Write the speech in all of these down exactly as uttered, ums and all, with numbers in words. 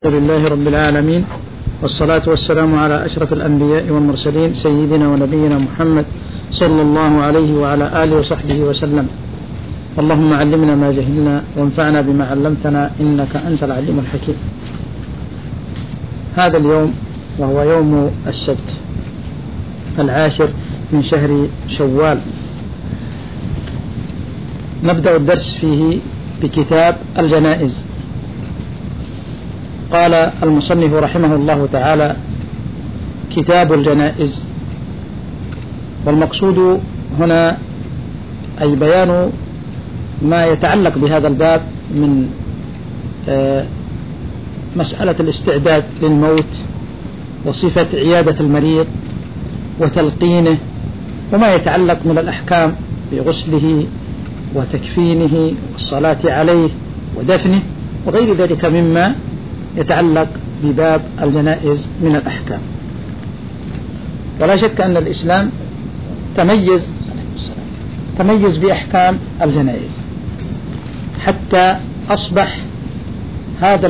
الحمد لله رب العالمين، والصلاة والسلام على أشرف الأنبياء والمرسلين سيدنا ونبينا محمد صلى الله عليه وعلى آله وصحبه وسلم. اللهم علمنا ما جهلنا وانفعنا بما علمتنا إنك أنت العليم الحكيم. هذا اليوم وهو يوم السبت العاشر من شهر شوال، نبدأ الدرس فيه بكتاب الجنائز. قال المصنف رحمه الله تعالى: كتاب الجنائز. والمقصود هنا أي بيان ما يتعلق بهذا الباب من مسألة الاستعداد للموت، وصفة عيادة المريض وتلقينه، وما يتعلق من الأحكام بغسله وتكفينه والصلاة عليه ودفنه وغير ذلك مما يتعلق بباب الجنائز من الأحكام. ولا شك أن الإسلام تميز تميز بأحكام الجنائز، حتى أصبح هذا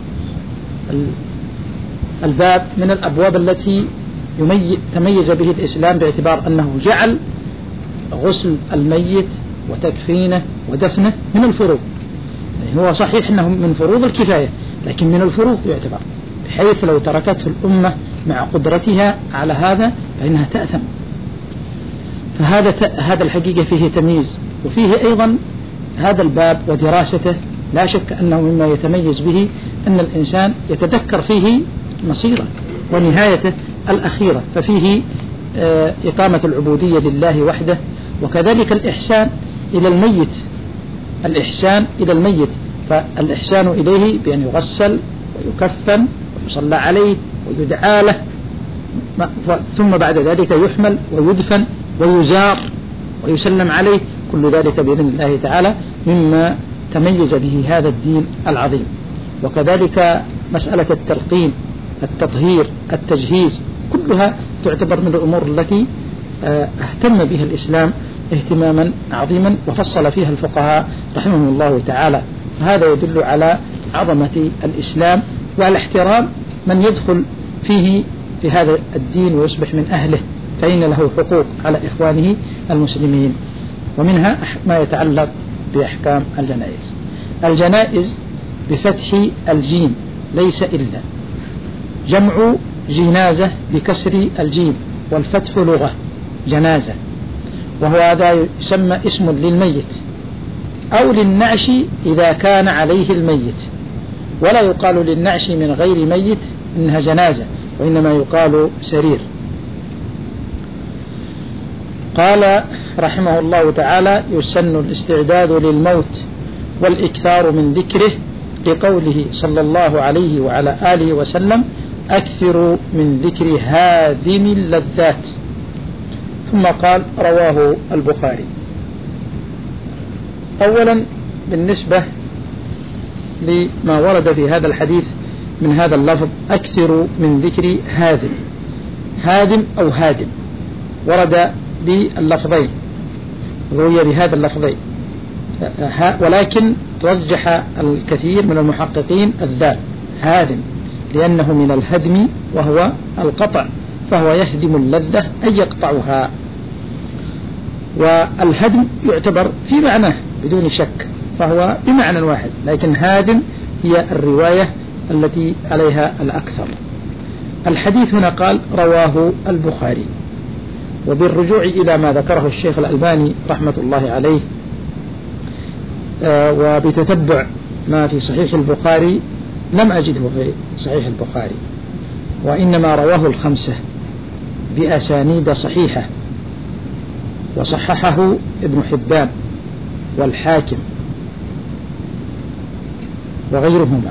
الباب من الأبواب التي تميز به الإسلام، باعتبار أنه جعل غسل الميت وتكفينه ودفنه من الفروض. يعني هو صحيح أنه من فروض الكفاية، لكن من الفروض يعتبر، بحيث لو تركته الأمة مع قدرتها على هذا فإنها تأثم. فهذا هذا الحقيقة فيه تمييز، وفيه أيضا هذا الباب ودراسته لا شك أنه مما يتميز به أن الإنسان يتذكر فيه مصيره ونهايته الأخيرة، ففيه إقامة العبودية لله وحده، وكذلك الإحسان إلى الميت الإحسان إلى الميت فالإحسان إليه بأن يغسل ويكفن ويصلى عليه ويدعى له، ثم بعد ذلك يحمل ويدفن ويزار ويسلم عليه. كل ذلك بإذن الله تعالى مما تميز به هذا الدين العظيم. وكذلك مسألة التلقين، التطهير، التجهيز، كلها تعتبر من الأمور التي اهتم بها الإسلام اهتماما عظيما، وفصل فيها الفقهاء رحمهم الله تعالى. هذا يدل على عظمة الإسلام وعلى احترام من يدخل فيه في هذا الدين ويصبح من أهله، فإن له حقوق على إخوانه المسلمين. ومنها ما يتعلق بأحكام الجنائز. الجنائز بفتح الجيم ليس إلا، جمع جنازة بكسر الجيم والفتح لغة جنازة، وهو هذا يسمى اسم للميت أو للنعش إذا كان عليه الميت، ولا يقال للنعش من غير ميت إنها جنازة، وإنما يقال سرير. قال رحمه الله تعالى: يسن الاستعداد للموت والإكثار من ذكره، لقوله صلى الله عليه وعلى آله وسلم: أكثروا من ذكر هادم اللذات. ثم قال: رواه البخاري. أولا بالنسبة لما ورد في هذا الحديث من هذا اللفظ أكثروا من ذكر هادم، هادم أو هادم، ورد باللفظين، روي بهذا اللفظين، ولكن ترجح الكثير من المحققين الذال هادم، لأنه من الهدم وهو القطع، فهو يهدم اللذة أي يقطعها. والهدم يعتبر في معناه بدون شك، فهو بمعنى واحد، لكن هادم هي الرواية التي عليها الأكثر. الحديث هنا قال: رواه البخاري. وبالرجوع إلى ما ذكره الشيخ الألباني رحمة الله عليه، آه وبتتبع ما في صحيح البخاري، لم أجده في صحيح البخاري، وإنما رواه الخمسة بأسانيد صحيحة، وصححه ابن حبان والحاكم وغيرهما،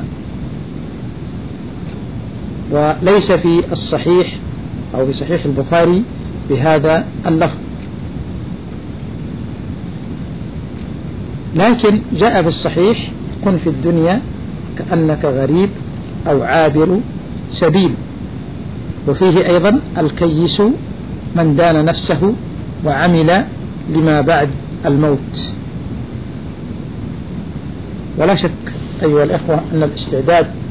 وليس في الصحيح أو في صحيح البخاري بهذا اللفظ، لكن جاء في الصحيح: كن في الدنيا كأنك غريب أو عابر سبيل. وفيه أيضا: الكيس من دان نفسه وعمل لما بعد الموت. ولا شك أيها الأخوة أن الاستعداد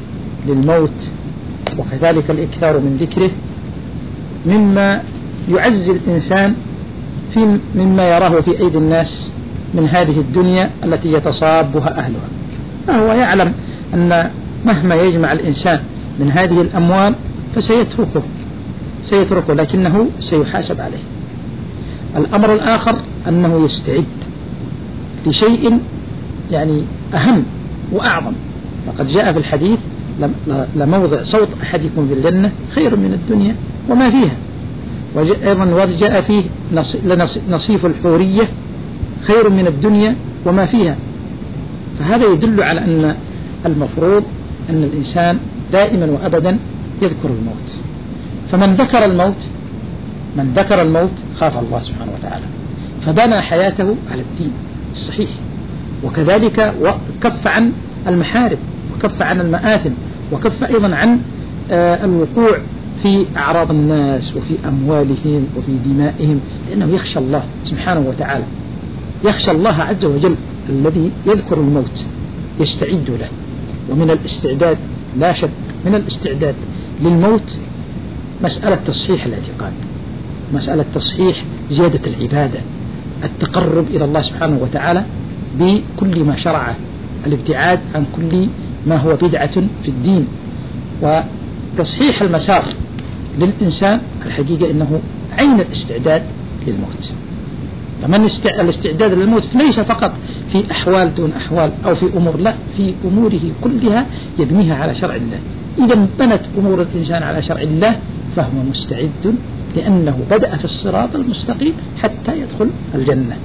للموت وكذلك الإكثار من ذكره مما يعزي الإنسان في مما يراه في أيدي الناس من هذه الدنيا التي يتصابها أهلها. فهو يعلم أن مهما يجمع الإنسان من هذه الأموال فسيتركه سيتركه لكنه سيحاسب عليه. الأمر الآخر أنه يستعد لشيء يعني أهم وأعظم. وقد جاء في الحديث لموضع صوت أحدكم في الجنة خير من الدنيا وما فيها. وأيضا جاء فيه نصيف الحورية خير من الدنيا وما فيها. فهذا يدل على أن المفروض أن الإنسان دائما وأبدا يذكر الموت. فمن ذكر الموت من ذكر الموت خاف الله سبحانه وتعالى، فبنى حياته على الدين الصحيح، وكذلك وكف عن المحارم وكف عن المآثم وكف أيضا عن آه الوقوع في أعراض الناس وفي أموالهم وفي دمائهم، لأنه يخشى الله سبحانه وتعالى، يخشى الله عز وجل الذي يذكر الموت يستعد له. ومن الاستعداد لا شك من الاستعداد للموت مسألة تصحيح الاعتقاد، مسألة تصحيح زيادة العبادة، التقرب إلى الله سبحانه وتعالى بكل ما شرعه، الابتعاد عن كل ما هو بدعة في الدين. وتصحيح المسار للإنسان الحقيقة إنه عين الاستعداد للموت. فمن الاستعداد للموت ليس فقط في أحوال دون أحوال أو في أمور، لا، في أموره كلها يبنيها على شرع الله. إذا بنت أمور الإنسان على شرع الله فهو مستعد، لأنه بدأ في الصراط المستقيم حتى يدخل الجنة.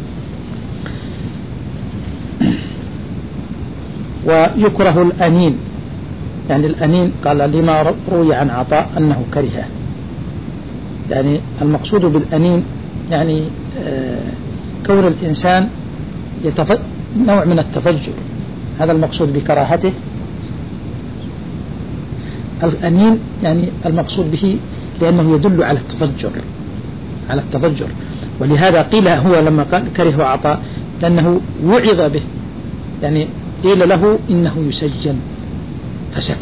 ويكره الأنين، يعني الأنين قال لما روي عن عطاء أنه كرهه. يعني المقصود بالأنين يعني آه كون الإنسان يتف... نوع من التفجر، هذا المقصود بكراهته. الأنين يعني المقصود به لأنه يدل على التفجر على التفجر ولهذا قيل هو لما قال كره عطاء لأنه وعظ به، يعني قيل له إنه يسجن فسكت،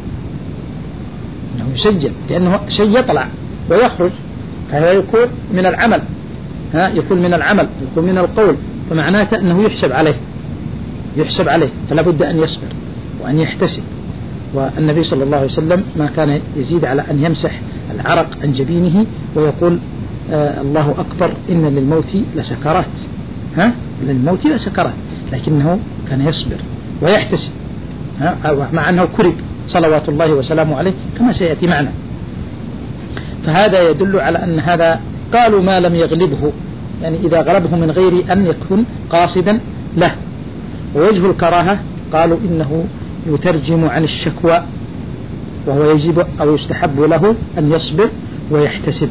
إنه يسجن لأنه شيء يطلع ويخرج، فهذا يكون من العمل، ها يكون من العمل، يكون من القول، فمعناته أنه يحسب عليه يحسب عليه فلا بد أن يصبر وأن يحتسب. والنبي صلى الله عليه وسلم ما كان يزيد على أن يمسح العرق عن جبينه ويقول آه الله أكبر إن للموت لسكرات، ها للموت لسكرات، لكنه كان يصبر ويحتسب، ها مع أنه كرب صلوات الله وسلامه عليه كما سيأتي معنا. فهذا يدل على أن هذا قالوا ما لم يغلبه، يعني إذا غلبه من غير أن يكون قاصدا له. ووجه الكراهة قالوا إنه يترجم عن الشكوى، وهو يجب أو يستحب له أن يصبر ويحتسب.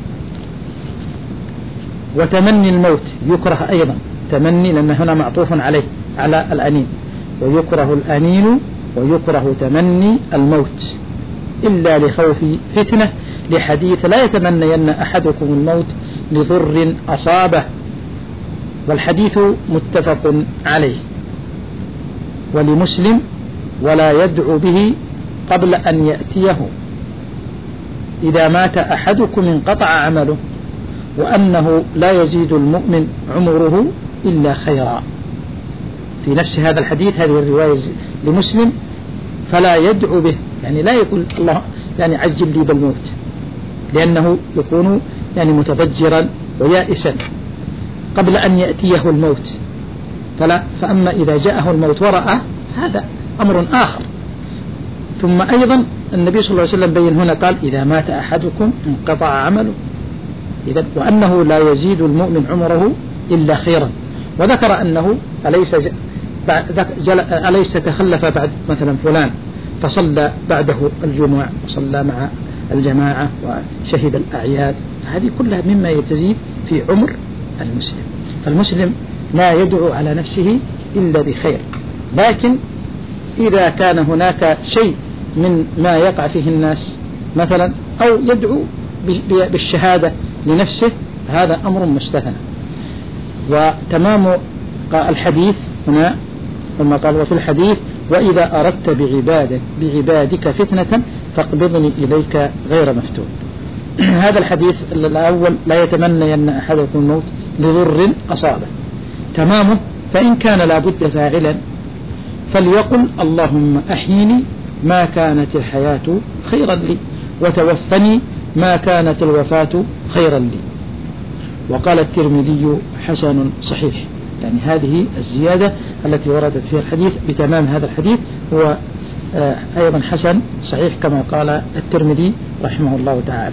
وتمني الموت يكره أيضا، تمني لأن هنا معطوف عليه على الأنين، ويكره الأنين ويكره تمني الموت إلا لخوف فتنة، لحديث لا يتمنين أحدكم الموت لضر أصابه، والحديث متفق عليه. ولمسلم ولا يدعو به قبل أن يأتيه، إذا مات أحدكم انقطع عمله، وأنه لا يزيد المؤمن عمره إلا خيرا. في نفس هذا الحديث هذه الرواية لمسلم فلا يدعو به، يعني لا يقول الله يعني عجل لي بالموت، لأنه يكون يعني متفجرا ويائسا قبل أن يأتيه الموت. فلا فأما إذا جاءه الموت ورأه هذا أمر آخر. ثم أيضا النبي صلى الله عليه وسلم بين هنا قال إذا مات أحدكم انقطع عمله، إذا وأنه لا يزيد المؤمن عمره إلا خيرا. وذكر أنه أليس أليس تخلف بعد مثلا فلان فصلى بعده الجمعة وصلى مع الجماعة وشهد الأعياد، هذه كلها مما يتزيد في عمر المسلم. فالمسلم لا يدعو على نفسه إلا بخير، لكن إذا كان هناك شيء من ما يقع فيه الناس مثلا أو يدعو بالشهادة لنفسه هذا أمر مستثنى. وتمام الحديث هنا ثم قال وفي الحديث وإذا أردت بعبادك, بعبادك فتنة فاقبضني إليك غير مفتون. هذا الحديث الأول: لا يتمنى أن أحدكم الموت لضر أصابه، تمامه: فإن كان لابد فاعلا فليقل اللهم أحيني ما كانت الحياة خيرا لي، وتوفني ما كانت الوفاة خيرا لي. وقال الترمذي: حسن صحيح. يعني هذه الزيادة التي وردت في الحديث بتمام هذا الحديث هو أيضا حسن صحيح كما قال الترمذي رحمه الله تعالى.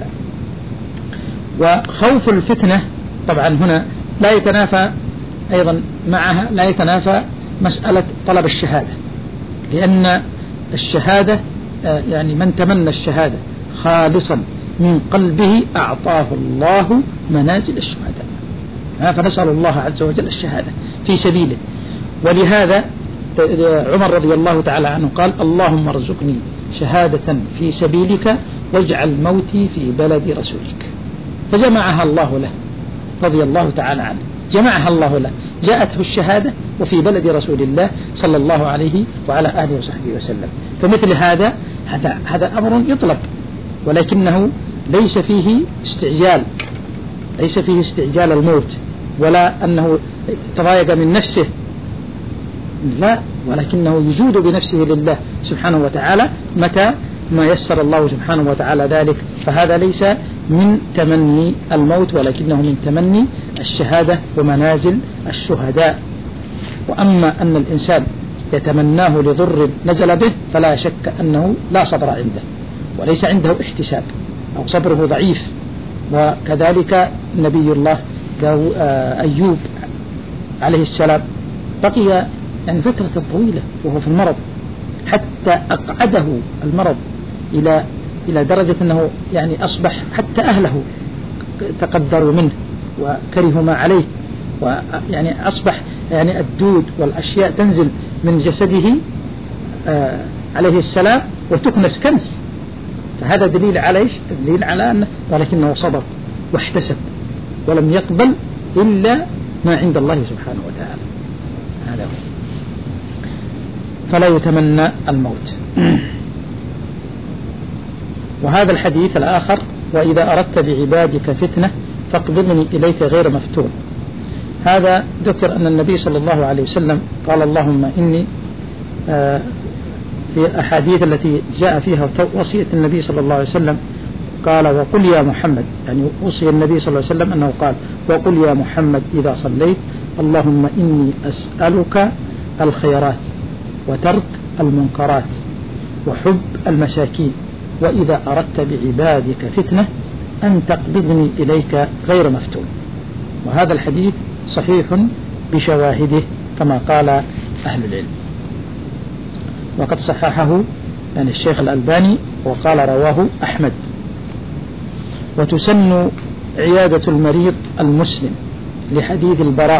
وخوف الفتنة طبعا هنا لا يتنافى أيضا معها لا يتنافى مسألة طلب الشهادة، لأن الشهادة يعني من تمنى الشهادة خالصا من قلبه أعطاه الله منازل الشهداء، فنسأل الله عز وجل الشهادة في سبيله. ولهذا عمر رضي الله تعالى عنه قال: اللهم ارزقني شهادة في سبيلك واجعل موتي في بلد رسولك، فجمعها الله له رضي الله تعالى عنه، جمعها الله له، جاءته الشهادة وفي بلد رسول الله صلى الله عليه وعلى آله وصحبه وسلم. فمثل هذا هذا, هذا أمر يطلب، ولكنه ليس فيه استعجال، ليس فيه استعجال الموت ولا أنه تضايق من نفسه، لا، ولكنه يجود بنفسه لله سبحانه وتعالى متى ما يسر الله سبحانه وتعالى ذلك. فهذا ليس من تمني الموت ولكنه من تمني الشهادة ومنازل الشهداء. وأما أن الإنسان يتمناه لضر نزل به فلا شك أنه لا صبر عنده وليس عنده احتساب أو صبره ضعيف. وكذلك نبي الله أيوب عليه السلام بقي يعني فترة طويلة وهو في المرض حتى أقعده المرض إلى إلى درجة أنه يعني أصبح حتى أهله تقدروا منه وكرهوا ما عليه، ويعني أصبح يعني الدود والأشياء تنزل من جسده آه عليه السلام وتكنس كنس. فهذا دليل على إيش؟ دليل على أنه ولكنه صبر واحتسب ولم يقبل إلا ما عند الله سبحانه وتعالى. هذا هو. فلا يتمنى الموت. وهذا الحديث الآخر: وإذا أردت بعبادك فتنة فاقبضني إليك غير مفتون. هذا ذكر أن النبي صلى الله عليه وسلم قال: اللهم إني آه في الأحاديث التي جاء فيها وصية النبي صلى الله عليه وسلم قال: وقل يا محمد، يعني وصي النبي صلى الله عليه وسلم أنه قال: وقل يا محمد إذا صليت اللهم إني أسألك الخيرات وترك المنكرات وحب المساكين، وإذا أردت بعبادك فتنة أن تقبضني إليك غير مفتون. وهذا الحديث صحيح بشواهده كما قال أهل العلم، وقد صححه يعني الشيخ الألباني وقال رواه أحمد. وتسن عيادة المريض المسلم لحديث البراء: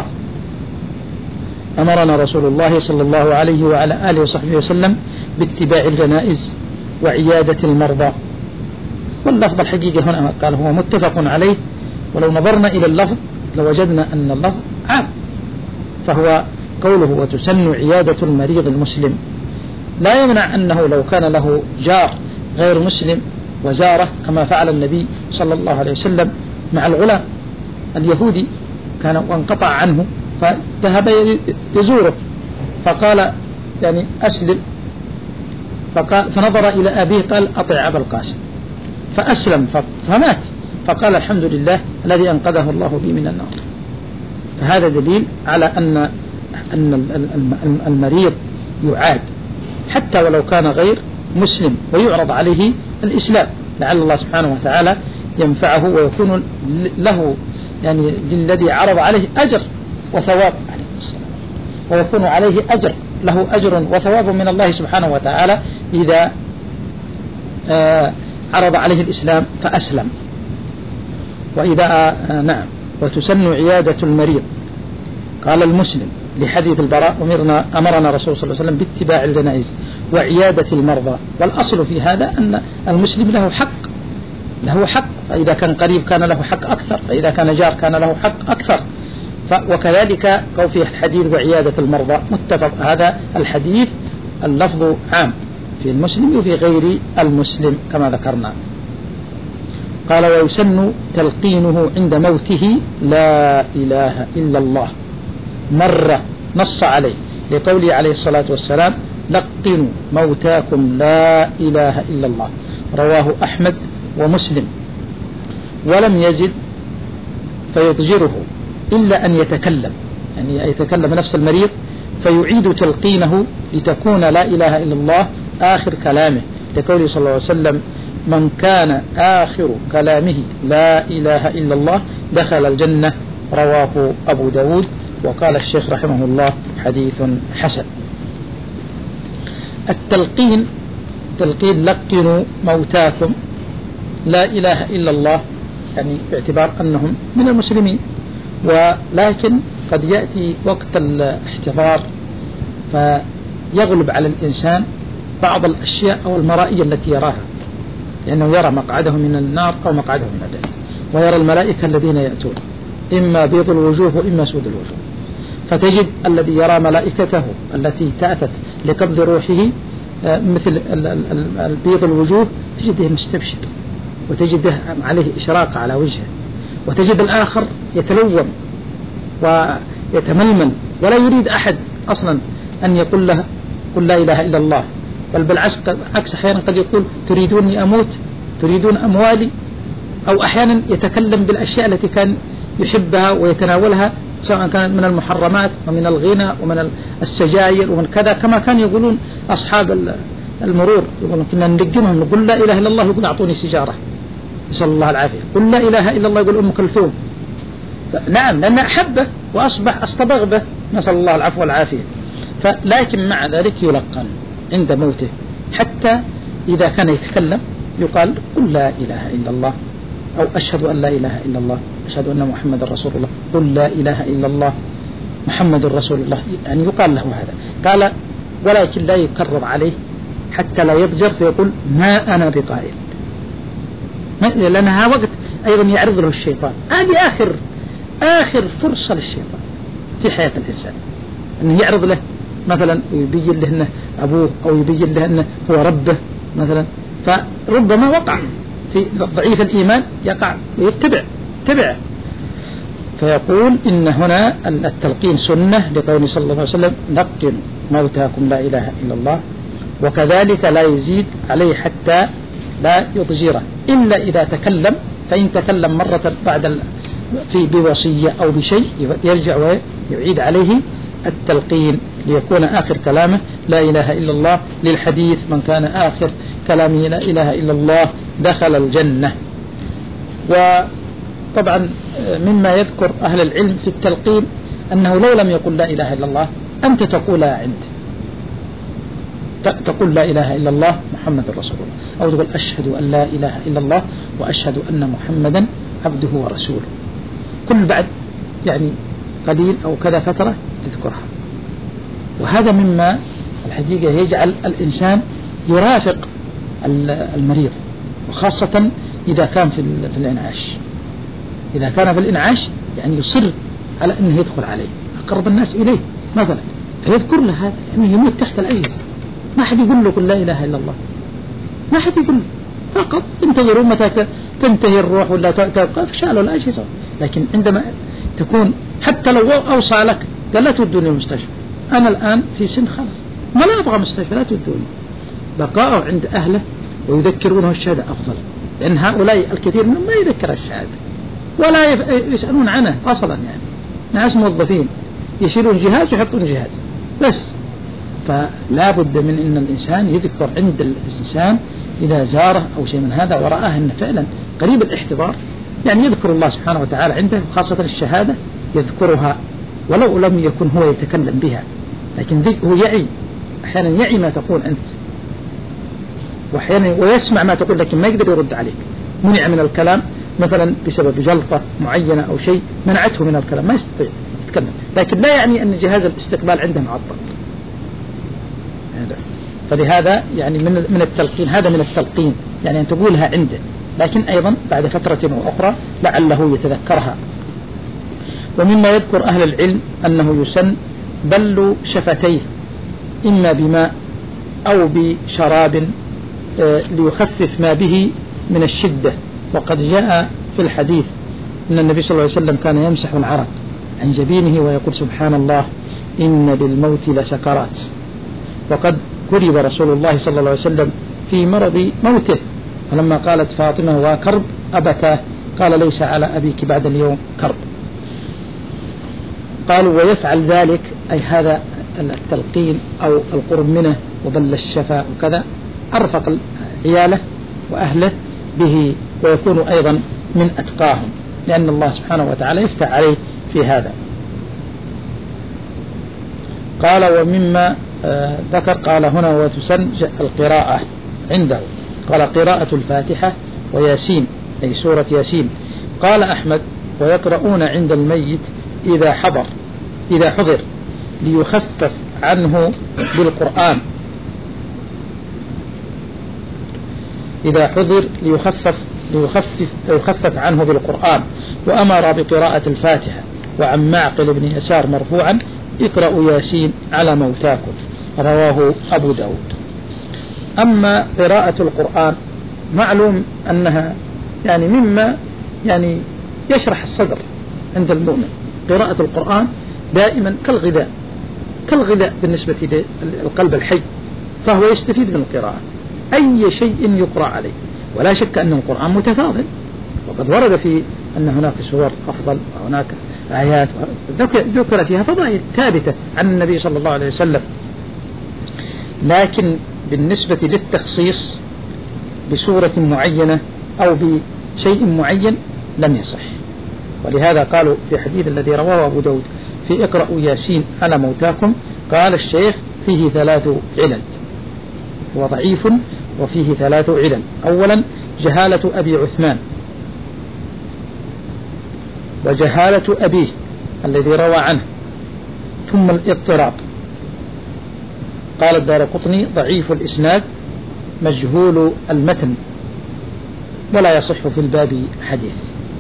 أمرنا رسول الله صلى الله عليه وعلى آله وصحبه وسلم باتباع الجنائز وعيادة المرضى. واللفظ الحقيقة هنا قال هو متفق عليه، ولو نظرنا إلى اللفظ لوجدنا أن اللفظ عام، فهو قوله وتسن عيادة المريض المسلم لا يمنع أنه لو كان له جار غير مسلم وزاره كما فعل النبي صلى الله عليه وسلم مع الغلام اليهودي كان وانقطع عنه فذهب يزوره فقال يعني أسلم، فقال فنظر إلى أبيه قال أطع أبا القاسم فأسلم فمات، فقال الحمد لله الذي أنقذه الله بي من النار. فهذا دليل على أن أن المريض يعاد حتى ولو كان غير مسلم ويعرض عليه الإسلام، لعل الله سبحانه وتعالى ينفعه ويكون له يعني للذي عرض عليه أجر وثواب عليه السلام، ويكون عليه أجر له أجر وثواب من الله سبحانه وتعالى إذا آه عرض عليه الإسلام فأسلم. وإذا آه نعم وتسن عيادة المريض قال المسلم لحديث البراء: أمرنا أمرنا رسول صلى الله عليه وسلم باتباع الجنائز وعيادة المرضى. والأصل في هذا أن المسلم له حق له حق فإذا كان قريب كان له حق أكثر، فإذا كان جار كان له حق أكثر. وكذلك قول في الحديث وعيادة المرضى متفق، هذا الحديث اللفظ عام في المسلم وفي غير المسلم كما ذكرنا. قال ويسن تلقينه عند موته لا إله إلا الله مرة، نص عليه لقوله عليه الصلاة والسلام لقنوا موتاكم لا إله إلا الله، رواه أحمد ومسلم. ولم يزد فيضجره إلا أن يتكلم، يعني يتكلم نفس المريض فيعيد تلقينه لتكون لا إله إلا الله آخر كلامه، لقوله صلى الله عليه وسلم من كان آخر كلامه لا إله إلا الله دخل الجنة، رواه أبو داود. وقال الشيخ رحمه الله حديث حسن. التلقين تلقين لقنوا موتاكم لا إله إلا الله، يعني باعتبار أنهم من المسلمين، ولكن قد يأتي وقت الاحتضار فيغلب على الإنسان بعض الأشياء أو المرائي التي يراها، لأنه يرى مقعده من النار أو مقعده من الجنة، ويرى الملائكة الذين يأتون إما بيض الوجوه وإما سود الوجوه، فتجد الذي يرى ملائكته التي تأتت لقبض روحه مثل بيض الوجوه تجده مستبشر وتجده عليه إشراق على وجهه، وتجد الآخر يتلوم ويتململ ولا يريد أحد أصلا أن يقول له قل لا إله إلا الله، بل بالعكس أحيانا قد يقول تريدوني أموت، تريدون أموالي، أو أحيانا يتكلم بالأشياء التي كان يحبها ويتناولها سواء كانت من المحرمات ومن الغنى ومن السجاير ومن كذا، كما كان يقولون أصحاب المرور يقولون كنا نلقنهم نقول لا إله إلا الله يقول أعطوني سيجارة، نسأل الله العافية، قل لا إله إلا الله يقول أم كلثوم، نعم لأن أحبه وأصبح أصطبغ به، نسأل الله العفو والعافية. فلكن مع ذلك يلقن عند موته، حتى إذا كان يتكلم يقال قل لا إله إلا الله، أو أشهد أن لا إله إلا الله، أشهد أن محمد رسول الله، قل لا إله إلا الله محمد رسول الله، يعني يقال له هذا. قال ولكن لا يكرر عليه حتى لا يضجر فيقول ما أنا بقائل، لأنها وقت أيضا يعرض له الشيطان، هذه آخر آخر فرصة للشيطان في حياة الإنسان، أنه يعرض له مثلا ويبين له أنه أبوه أو يبين له أنه هو ربه مثلا، فربما وقع في ضعيف الإيمان يقع ويتبع تبع. فيقول إن هنا التلقين سنة لقوله صلى الله عليه وسلم لقن موتاكم لا إله إلا الله، وكذلك لا يزيد عليه حتى لا يضجره إلا إذا تكلم، فإن تكلم مرة بعد في بوصية أو بشيء يرجع ويعيد عليه التلقين ليكون آخر كلامه لا إله إلا الله، للحديث من كان آخر كلامه لا إله إلا الله دخل الجنة. وطبعا مما يذكر أهل العلم في التلقين أنه لو لم يقل لا إله إلا الله أنت تقولها عنده، تقول لا إله إلا الله محمد رسول الله، أو تقول أشهد أن لا إله إلا الله وأشهد أن محمدا عبده ورسوله، كل بعد يعني قليل أو كذا فترة تذكرها. وهذا مما الحقيقة يجعل الإنسان يرافق المريض، وخاصة إذا كان في الإنعاش، إذا كان في الإنعاش يعني يصر على أنه يدخل عليه أقرب الناس إليه مثلا، فيذكر له هذا أنه يموت تحت الأجهزة، ما حد يقول له قل لا إله إلا الله، ما حد يقول له، فقط انتظروا متى تنتهي الروح ولا تبقى فشالوا الأجهزة. لكن عندما تكون حتى لو أوصى لك قال لا تودوني المستشفى، أنا الآن في سن خلاص ما لا أبغى مستشفى لا تودوني، بقاءه عند أهله ويذكرونه الشهادة أفضل، لأن هؤلاء الكثير منهم ما يذكر الشهادة ولا يسألون عنه أصلا، يعني ناس موظفين يشيلون جهاز ويحطون جهاز بس. فلا بد من أن الإنسان يذكر عند الإنسان إذا زاره أو شيء من هذا ورآه أنه فعلا قريب الاحتضار، يعني يذكر الله سبحانه وتعالى عنده، خاصة الشهادة يذكرها ولو لم يكن هو يتكلم بها، لكن هو يعي أحيانا يعي ما تقول أنت، وأحيانا ويسمع ما تقول لكن ما يقدر يرد عليك، منع من الكلام مثلا بسبب جلطة معينة أو شيء منعته من الكلام ما يستطيع يتكلم، لكن لا يعني أن جهاز الاستقبال عنده معطل. فلهذا يعني من من التلقين، هذا من التلقين يعني أن تقولها عنده، لكن أيضا بعد فترة أخرى لعله يتذكرها. ومما يذكر أهل العلم أنه يسن بل شفتيه إما بماء أو بشراب ليخفف ما به من الشدة. وقد جاء في الحديث أن النبي صلى الله عليه وسلم كان يمسح العرق عن جبينه ويقول سبحان الله إن للموت لسكرات. وقد كرب رسول الله صلى الله عليه وسلم في مرض موته، فلما قالت فاطمة وكرب أبتاه قال ليس على أبيك بعد اليوم كرب. قالوا ويفعل ذلك أي هذا التلقين أو القرب منه وبل الشفاء وكذا أرفق عياله وأهله به، ويكون أيضا من أتقاهم، لأن الله سبحانه وتعالى يفتح عليه في هذا. قال ومما آه ذكر قال هنا وتسن القراءة عنده، قال قراءة الفاتحة وياسين أي سورة ياسين. قال أحمد ويقرؤون عند الميت إذا حضر إذا حضر ليخفف عنه بالقرآن إذا حضر ليخفف ليخفف ليخفف عنه بالقرآن. وأمر بقراءة الفاتحة. وعن معقل بن يسار مرفوعا اقرأوا ياسين على موتاكم، رواه أبو داود. أما قراءة القرآن معلوم أنها يعني مما يعني يشرح الصدر عند المؤمن. قراءة القرآن دائما كالغذاء كالغذاء بالنسبة للقلب الحي، فهو يستفيد من القراءة أي شيء يقرأ عليه. ولا شك أن القرآن متفاضل، وقد ورد في أن هناك سور أفضل وهناك آيات ذكر فيها فضائل ثابتة عن النبي صلى الله عليه وسلم، لكن بالنسبة للتخصيص بسورة معينة أو بشيء معين لم يصح. ولهذا قالوا في حديث الذي رواه أبو داود في اقرأوا ياسين على موتاكم، قال الشيخ فيه ثلاث علل، هو ضعيف وفيه ثلاث علل. أولا جهالة أبي عثمان، وجهالة أبيه الذي روى عنه، ثم الاضطراب. قال الدارقطني ضعيف الإسناد مجهول المتن ولا يصح في الباب حديث.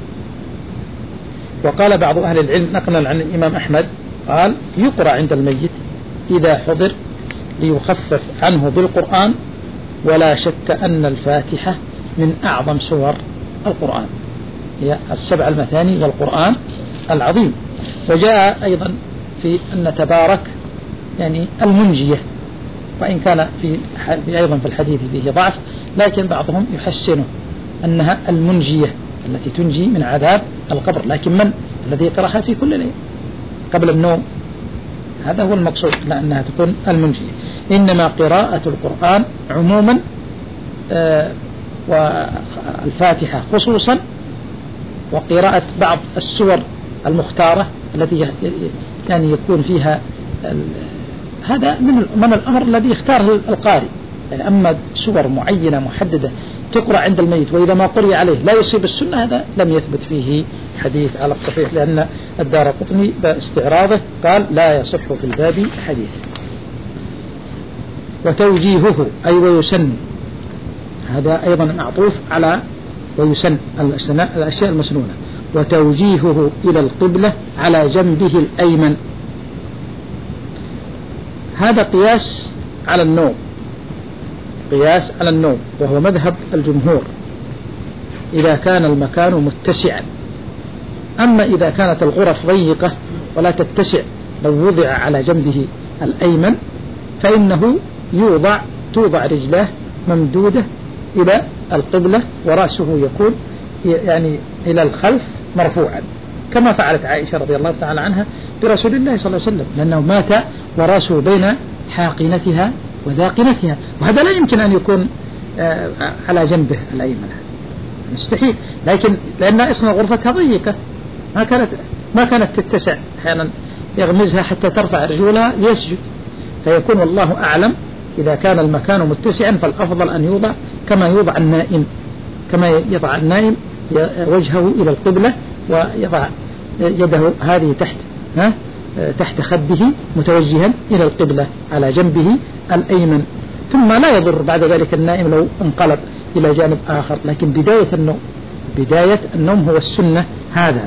وقال بعض أهل العلم نقلا عن الإمام أحمد قال يقرأ عند الميت إذا حضر ليخفف عنه بالقرآن، ولا شك أن الفاتحة من أعظم سور القرآن، هي السبع المثاني والقرآن العظيم. وجاء أيضا في أن تبارك يعني المنجية، وإن كان في أيضا في الحديث فيه ضعف، لكن بعضهم يحسنه أنها المنجية التي تنجي من عذاب القبر. لكن من الذي يقرأها في كل ليلة قبل النوم؟ هذا هو المقصود، لأنها تكون المنجية. إنما قراءة القرآن عموما آه والفاتحة خصوصا، وقراءة بعض السور المختارة التي يعني يكون فيها هذا من من الأمر الذي يختاره القارئ. يعني أما سور معينة محددة تقرأ عند الميت وإذا ما قرئ عليه لا يصيب السنة، هذا لم يثبت فيه حديث على الصحيح، لأن الدارقطني باستعراضه قال لا يصح في الباب حديث. وتوجيهه أي ويسن، هذا أيضا معطوف على ويسن الأشياء المسنونة. وتوجيهه إلى القبلة على جنبه الأيمن، هذا قياس على النوم، قياس على النوم، وهو مذهب الجمهور إذا كان المكان متسعا. أما إذا كانت الغرف ضيقة ولا تتسع لو وضع على جنبه الأيمن فإنه يوضع توضع رجلاه ممدودة إلى القبلة ورأسه يكون يعني إلى الخلف مرفوعا، كما فعلت عائشة رضي الله تعالى عنها برسول الله صلى الله عليه وسلم، لأنه مات ورأسه بين حاقنتها وذاقنتها، وهذا لا يمكن أن يكون على جنبه الأيمن، مستحيل. لكن لأن أصلا غرفتها ضيقة ما كانت ما كانت تتسع، أحيانا يغمزها حتى ترفع رجولها ليسجد، فيكون والله أعلم إذا كان المكان متسعا فالأفضل أن يوضع كما يوضع النائم، كما يضع النائم وجهه إلى القبلة ويضع يده هذه تحت ها تحت خده متوجها إلى القبلة على جنبه الأيمن. ثم لا يضر بعد ذلك النائم لو انقلب إلى جانب آخر، لكن بداية النوم بداية النوم هو السنة هذا.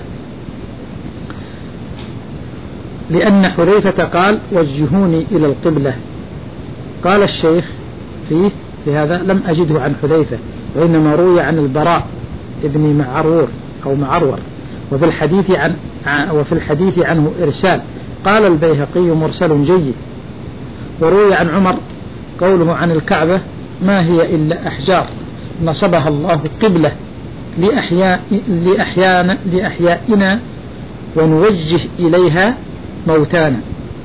لأن حذيفة قال وجهوني إلى القبلة. قال الشيخ فيه في هذا لم أجده عن حذيفة، وإنما روي عن البراء ابن معرور أو معرور، وفي الحديث عن وفي الحديث عنه إرسال. قال البيهقي مرسل جيد. وروي عن عمر قوله عن الكعبة ما هي إلا أحجار نصبها الله قبلة لأحياء لأحيانا لأحيائنا ونوجه إليها موتانا.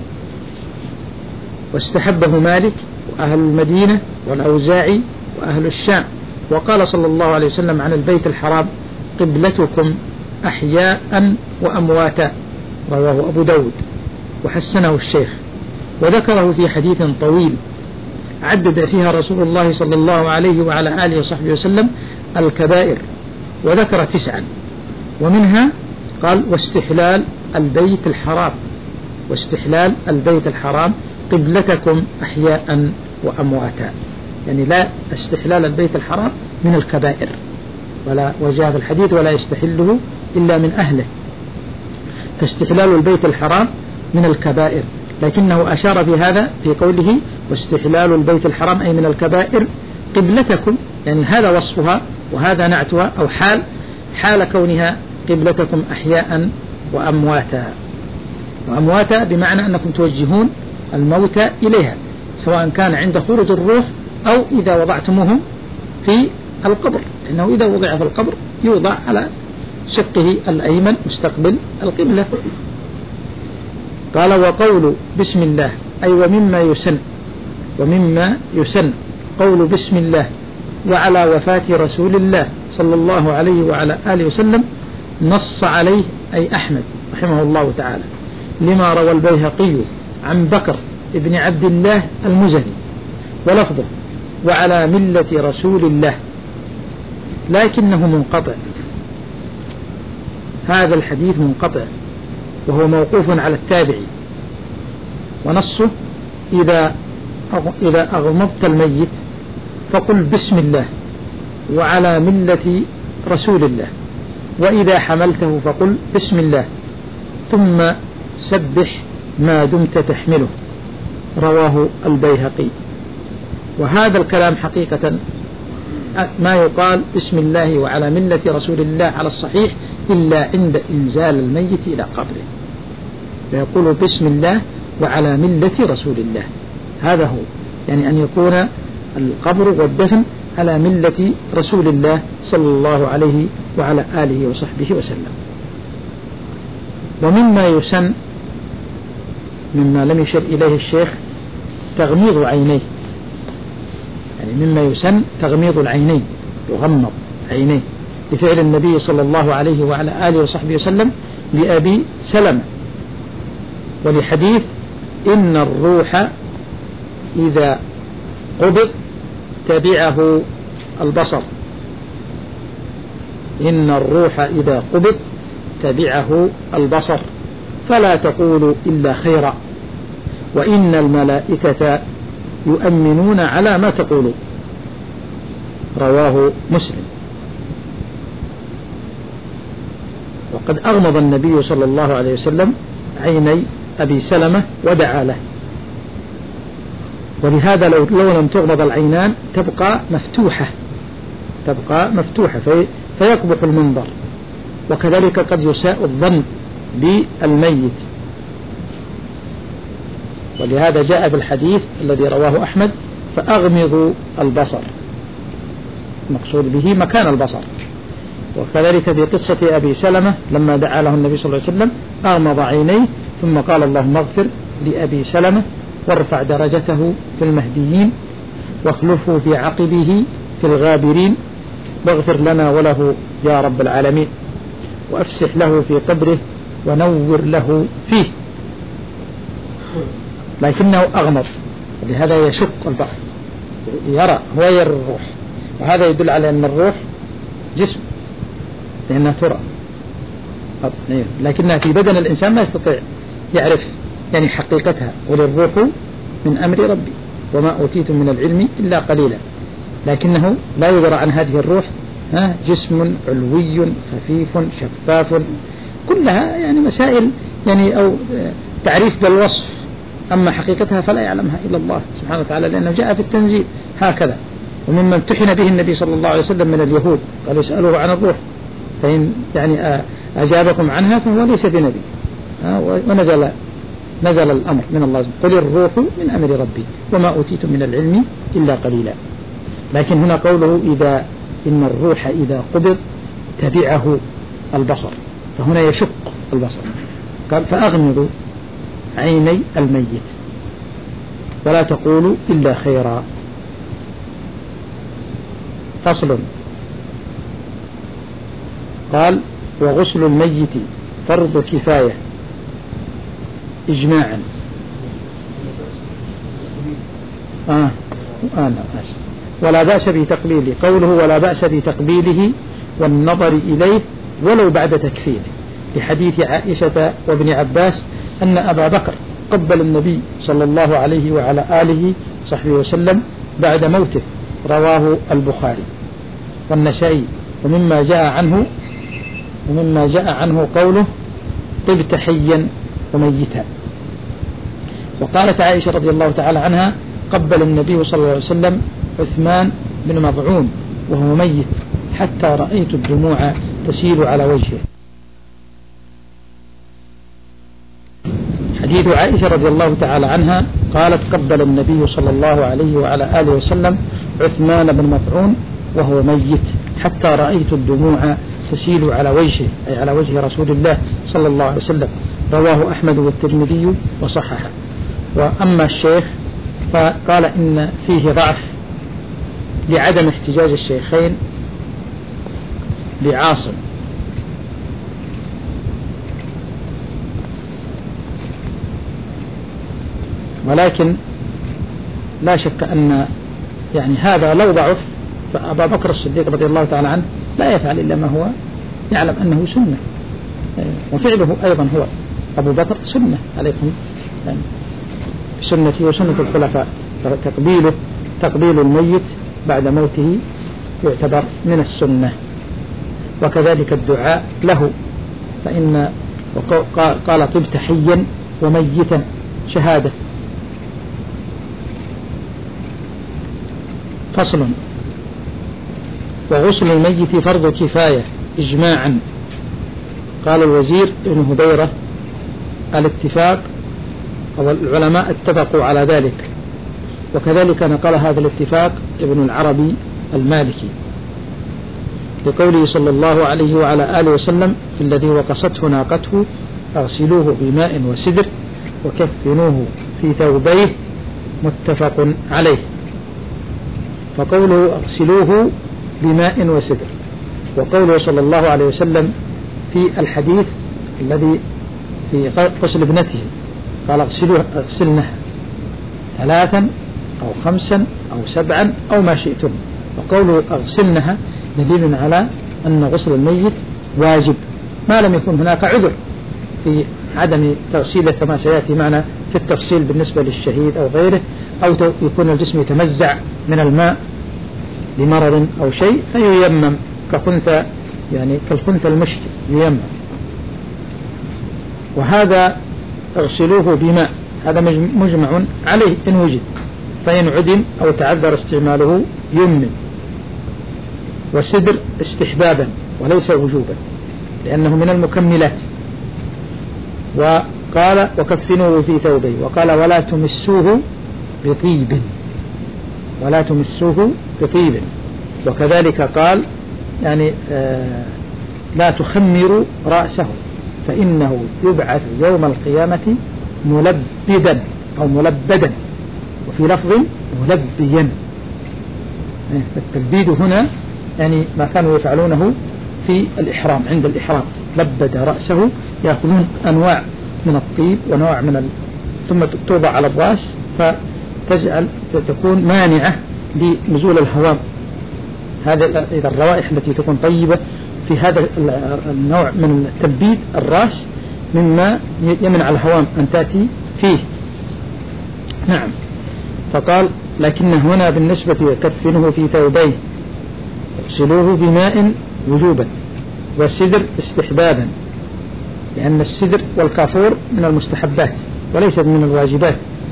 واستحبه مالك وأهل المدينة والأوزاعي وأهل الشام. وقال صلى الله عليه وسلم عن البيت الحرام قبلتكم أحياء وأمواتا، رواه أبو داود وحسنه الشيخ، وذكره في حديث طويل عدد فيها رسول الله صلى الله عليه وعلى آله وصحبه وسلم الكبائر، وذكر تسعا، ومنها قال واستحلال البيت الحرام واستحلال البيت الحرام قبلتكم أحياء وأمواتا، يعني لا استحلال البيت الحرام من الكبائر، ولا وجاء في الحديث ولا يستحله إلا من أهله، فاستحلال البيت الحرام من الكبائر، لكنه أشار في هذا في قوله واستحلال البيت الحرام أي من الكبائر قبلتكم، يعني هذا وصفها وهذا نعتها أو حال حال كونها قبلتكم أحياء وأمواتا. وأمواتا بمعنى أنكم توجهون الموتى إليها، سواء كان عند خروج الروح أو إذا وضعتموهم في القبر، لأنه إذا وضع في القبر يوضع على شقه الأيمن مستقبل القبلة. قال وقول بسم الله أي ومما يسن ومما يسن قول بسم الله وعلى وفاة رسول الله صلى الله عليه وعلى آله وسلم نص عليه أي أحمد رحمه الله تعالى، لما روى البيهقي عن بكر ابن عبد الله المزني ولفظه وعلى ملة رسول الله، لكنه منقطع. هذا الحديث منقطع وهو موقوف على التابعي، ونصه إذا إذا أغمضت الميت فقل بسم الله وعلى ملة رسول الله، وإذا حملته فقل بسم الله ثم سبح ما دمت تحمله، رواه البيهقي. وهذا الكلام حقيقة ما يقال بسم الله وعلى ملة رسول الله على الصحيح إلا عند إنزال الميت إلى قبره، فيقول بسم الله وعلى ملة رسول الله، هذا هو، يعني أن يكون القبر والدفن على ملة رسول الله صلى الله عليه وعلى آله وصحبه وسلم. ومما يسن مما لم يشر إليه الشيخ تغميض عينيه، يعني مما يسن تغميض العينين، يغمض عينيه، لفعل النبي صلى الله عليه وعلى آله وصحبه وسلم لأبي سلمة، ولحديث إن الروح إذا قبض تبعه البصر، إن الروح إذا قبض تبعه البصر فلا تقولوا إلا خيرا، وإن الملائكة يؤمنون على ما تقولوا، رواه مسلم. وقد أغمض النبي صلى الله عليه وسلم عيني أبي سلمة ودعا له، ولهذا لو, لو لم تغمض العينان تبقى مفتوحة تبقى مفتوحة في فيقبح المنظر، وكذلك قد يساء الظن بالميت. ولهذا جاء بالحديث الذي رواه أحمد فأغمضوا البصر، المقصود به مكان البصر. وكذلك في قصة أبي سلمة لما دعا له النبي صلى الله عليه وسلم أغمض عينيه ثم قال اللهم اغفر لأبي سلمة وارفع درجته في المهديين واخلفه في عقبه في الغابرين واغفر لنا وله يا رب العالمين وأفسح له في قبره ونور له فيه، لكنه أغمض، ولهذا يشق البعض يرى هو يرى الروح، وهذا يدل على أن الروح جسم لأنها ترى، لكنها في بدن الإنسان ما يستطيع يعرف يعني حقيقتها، وللروح من أمر ربي وما أوتيتم من العلم إلا قليلا، لكنه لا يدرى عن هذه الروح ها جسم علوي خفيف شفاف، كلها يعني مسائل يعني أو تعريف بالوصف أما حقيقتها فلا يعلمها إلا الله سبحانه وتعالى، لأنه جاء في التنزيل هكذا. ومما امتحن به النبي صلى الله عليه وسلم من اليهود قالوا اسألوه عن الروح فإن يعني أجابكم عنها فهو ليس بنبي. ونزل نزل الأمر من الله، قل الروح من أمر ربي وما أوتيتم من العلم إلا قليلا. لكن هنا قوله إذا إن الروح إذا قبض تبعه البصر، فهنا يشق البصر. قال فأغمضوا عيني الميت ولا تقولوا إلا خيرا. فصل. قال وغسل الميت فرض كفاية إجماعا. آه. آه آسف. ولا بأس بتقبيله، قوله ولا بأس بتقبيله والنظر إليه ولو بعد تكفيره، لحديث عائشة وابن عباس أن أبا بكر قبل النبي صلى الله عليه وعلى آله وصحبه وسلم بعد موته، رواه البخاري والنسائي. ومما جاء عنه ومما جاء عنه قوله طبت حيا وميتا. وقالت عائشة رضي الله تعالى عنها قبل النبي صلى الله عليه وسلم عثمان بن مضعون وهو ميت حتى رأيت الدموع تسيل على وجهه. حديث عائشة رضي الله تعالى عنها قالت قبل النبي صلى الله عليه وعلى آله وسلم عثمان بن مضعون وهو ميت حتى رأيت الدموع تسيل على وجهه، أي على وجه رسول الله صلى الله عليه وسلم. رواه أحمد والترمذي وصححه. وأما الشيخ فقال إن فيه ضعف لعدم احتجاج الشيخين بعاصم، ولكن لا شك أن يعني هذا لو ضعف فأبا بكر الصديق رضي الله تعالى عنه لا يفعل إلا ما هو يعلم أنه سنة، وفعله أيضا هو أبو بكر سنة عليكم يعني سنتي وسنة الخلفاء. تقبيله تقبيل الميت بعد موته يعتبر من السنة، وكذلك الدعاء له، فإن قال طبت حيا وميتا شهادة. فصل. وغسل الميت فرض كفاية إجماعا. قال الوزير ابن هبيرة الاتفاق أو العلماء اتفقوا على ذلك، وكذلك نقل هذا الاتفاق ابن العربي المالكي بقوله صلى الله عليه وعلى آله وسلم في الذي وقصته ناقته أغسلوه بماء وسدر وكفنوه في ثوبيه، متفق عليه. فقوله أغسلوه بماء وسدر، وقوله صلى الله عليه وسلم في الحديث الذي في غسل ابنته قال اغسلوها اغسلنها ثلاثا أو خمسا أو سبعا أو ما شئتم، وقوله اغسلنها دليل على أن غسل الميت واجب ما لم يكن هناك عذر في عدم تغسيله كما سيأتي معنا في التفصيل بالنسبة للشهيد أو غيره، أو يكون الجسم يتمزع من الماء لمرض أو شيء فييمم كخنثى يعني كالخنثى المشكل ييمم. وهذا اغسلوه بماء هذا مجمع عليه إن وجد، فإن عدم أو تعذر استعماله يمن. والسدر استحبابا وليس وجوبا لأنه من المكملات. وقال وكفنوه في ثوبه، وقال ولا تمسوه بطيب ولا تمسوه بطيب. وكذلك قال يعني آه لا تخمروا رأسه فإنه يبعث يوم القيامة ملبدا أو ملبدا، وفي لفظ ملبيا. التلبيد هنا يعني ما كانوا يفعلونه في الإحرام عند الإحرام، لبد رأسه، يأخذون أنواع من الطيب ونوع من ال... ثم توضع على الرأس فتجعل تكون مانعة لنزول الهواء. هذا إذا الروائح التي تكون طيبة في هذا النوع من التلبيد الرأس مما يمنع الهواء أن تأتي فيه. نعم. فقال لكن هنا بالنسبة كفنه في ثوبيه اغسلوه بماء وجوبا، والسدر استحبابا، لأن السدر والكافور من المستحبات وليس من الواجبات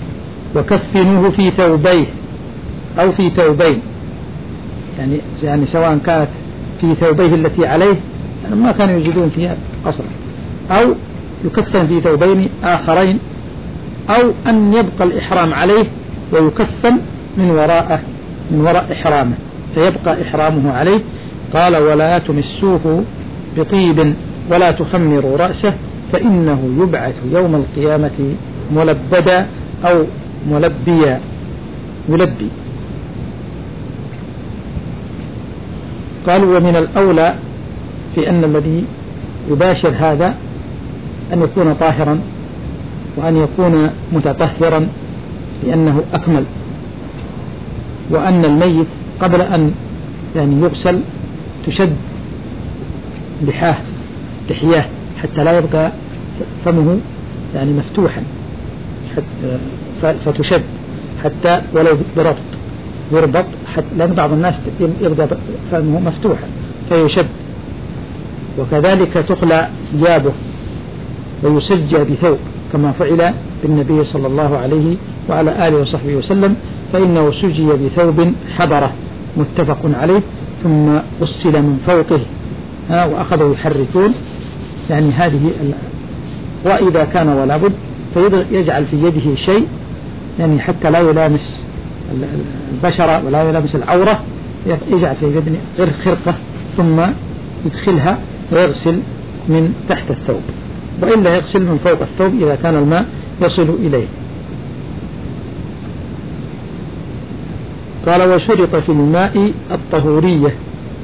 وكفنوه في ثوبيه أو في ثوبين، يعني يعني سواء كانت في ثوبيه التي عليه يعني ما كانوا يجدون ثياب أصلا، أو يكفن في ثوبين آخرين، أو أن يبقى الإحرام عليه ويكفن من وراءه من وراء إحرامه فيبقى إحرامه عليه. قال ولا تمسوه بطيب ولا تخمروا رأسه فإنه يبعث يوم القيامة ملبدا أو ملبيا يلبي. قالوا ومن الأولى في أن الذي يباشر هذا أن يكون طاهرا وأن يكون متطهرا لأنه أكمل، وأن الميت قبل أن يعني يغسل تشد لحاه لحياه حتى لا يبقى فمه يعني مفتوحا، فتشد حتى ولو بربط يربط، لأن بعض الناس يبقى فمه مفتوحا فيشد. وكذلك تخلع ثيابه ويسجى بثوب كما فعل بالنبي صلى الله عليه وعلى آله وصحبه وسلم، فإنه سجي بثوب حبره متفق عليه ثم غسل من فوقه ها وأخذوا يحركون يعني هذه. وإذا كان ولا بد فيجعل في يده شيء يعني حتى لا يلامس البشرة ولا يلامس العورة، يجعل في يده غير خرقة ثم يدخلها ويغسل من تحت الثوب، وإلا يغسل من فوق الثوب إذا كان الماء يصل إليه. قال وشرط في الماء الطهورية،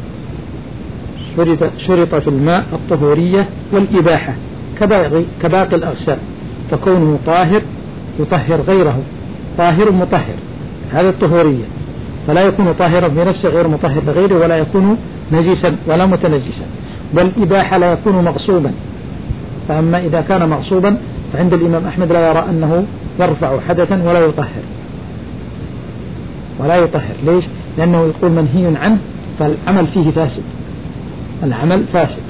شرط, شرط في الماء الطهورية والإباحة كباقي الأغسال، فكونه طاهر يطهر غيره، طاهر مطهر، هذا الطهورية، فلا يكون طاهرا بنفسه غير مطهر لغيره، ولا يكون نجسا ولا متنجسا. والإباحة لا يكون مغصوبا، فأما إذا كان مغصوبا فعند الإمام أحمد لا يرى أنه يرفع حدثا ولا يطهر ولا يطهر. ليش؟ لأنه يقول منهي عنه فالعمل فيه فاسد، العمل فاسد.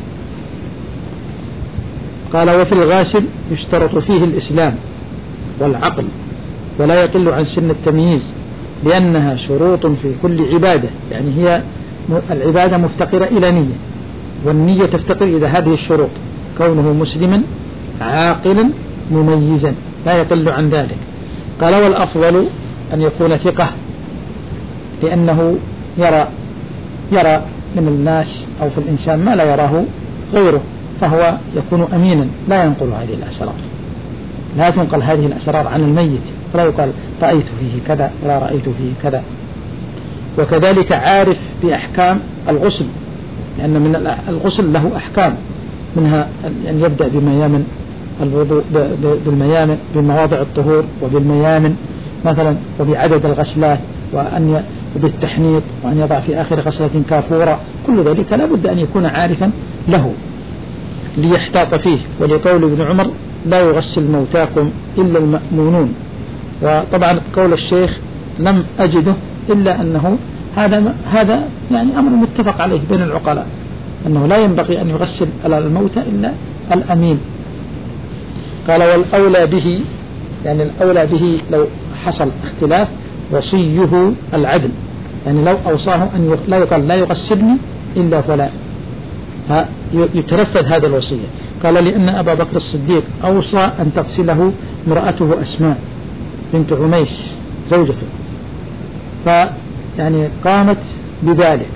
قال وفي الغاسل يشترط فيه الإسلام والعقل ولا يقل عن سن التمييز، لأنها شروط في كل عبادة، يعني هي العبادة مفتقرة إلى نية، والنية تفتقر إلى هذه الشروط، كونه مسلما عاقلا مميزا لا يقل عن ذلك. قال والأفضل أن يكون ثقة، لأنه يرى يرى من الناس أو في الإنسان ما لا يراه غيره، فهو يكون أمينا لا ينقل هذه الأسرار، لا تنقل هذه الأسرار عن الميت، فلا يقال رأيت فيه كذا ولا رأيت فيه كذا. وكذلك عارف بأحكام الغسل، لأن من الغسل له أحكام، منها أن يبدأ بميامن الوضوء بالميامن بمواضع الطهور وبالميامن مثلا، وبعدد الغسلات، وأن بالتحنيط، وأن يضع في آخر غسلة كافورة، كل ذلك لا بد أن يكون عارفا له ليحتاط فيه. ولقول ابن عمر لا يغسل موتاكم إلا المأمونون. وطبعا قول الشيخ لم أجده إلا أنه هذا هذا يعني أمر متفق عليه بين العقلاء، أنه لا ينبغي أن يغسل على الموتى إلا الأمين. قال والأولى به، يعني الأولى به لو حصل اختلاف وصيه العدل، يعني لو أوصاه أن لا يقال لا يغسلني إلا فلان، يتنفذ هذا الوصية. قال لأن أبا بكر الصديق أوصى أن تغسله امرأته أسماء بنت عميس زوجته، فيعني قامت بذلك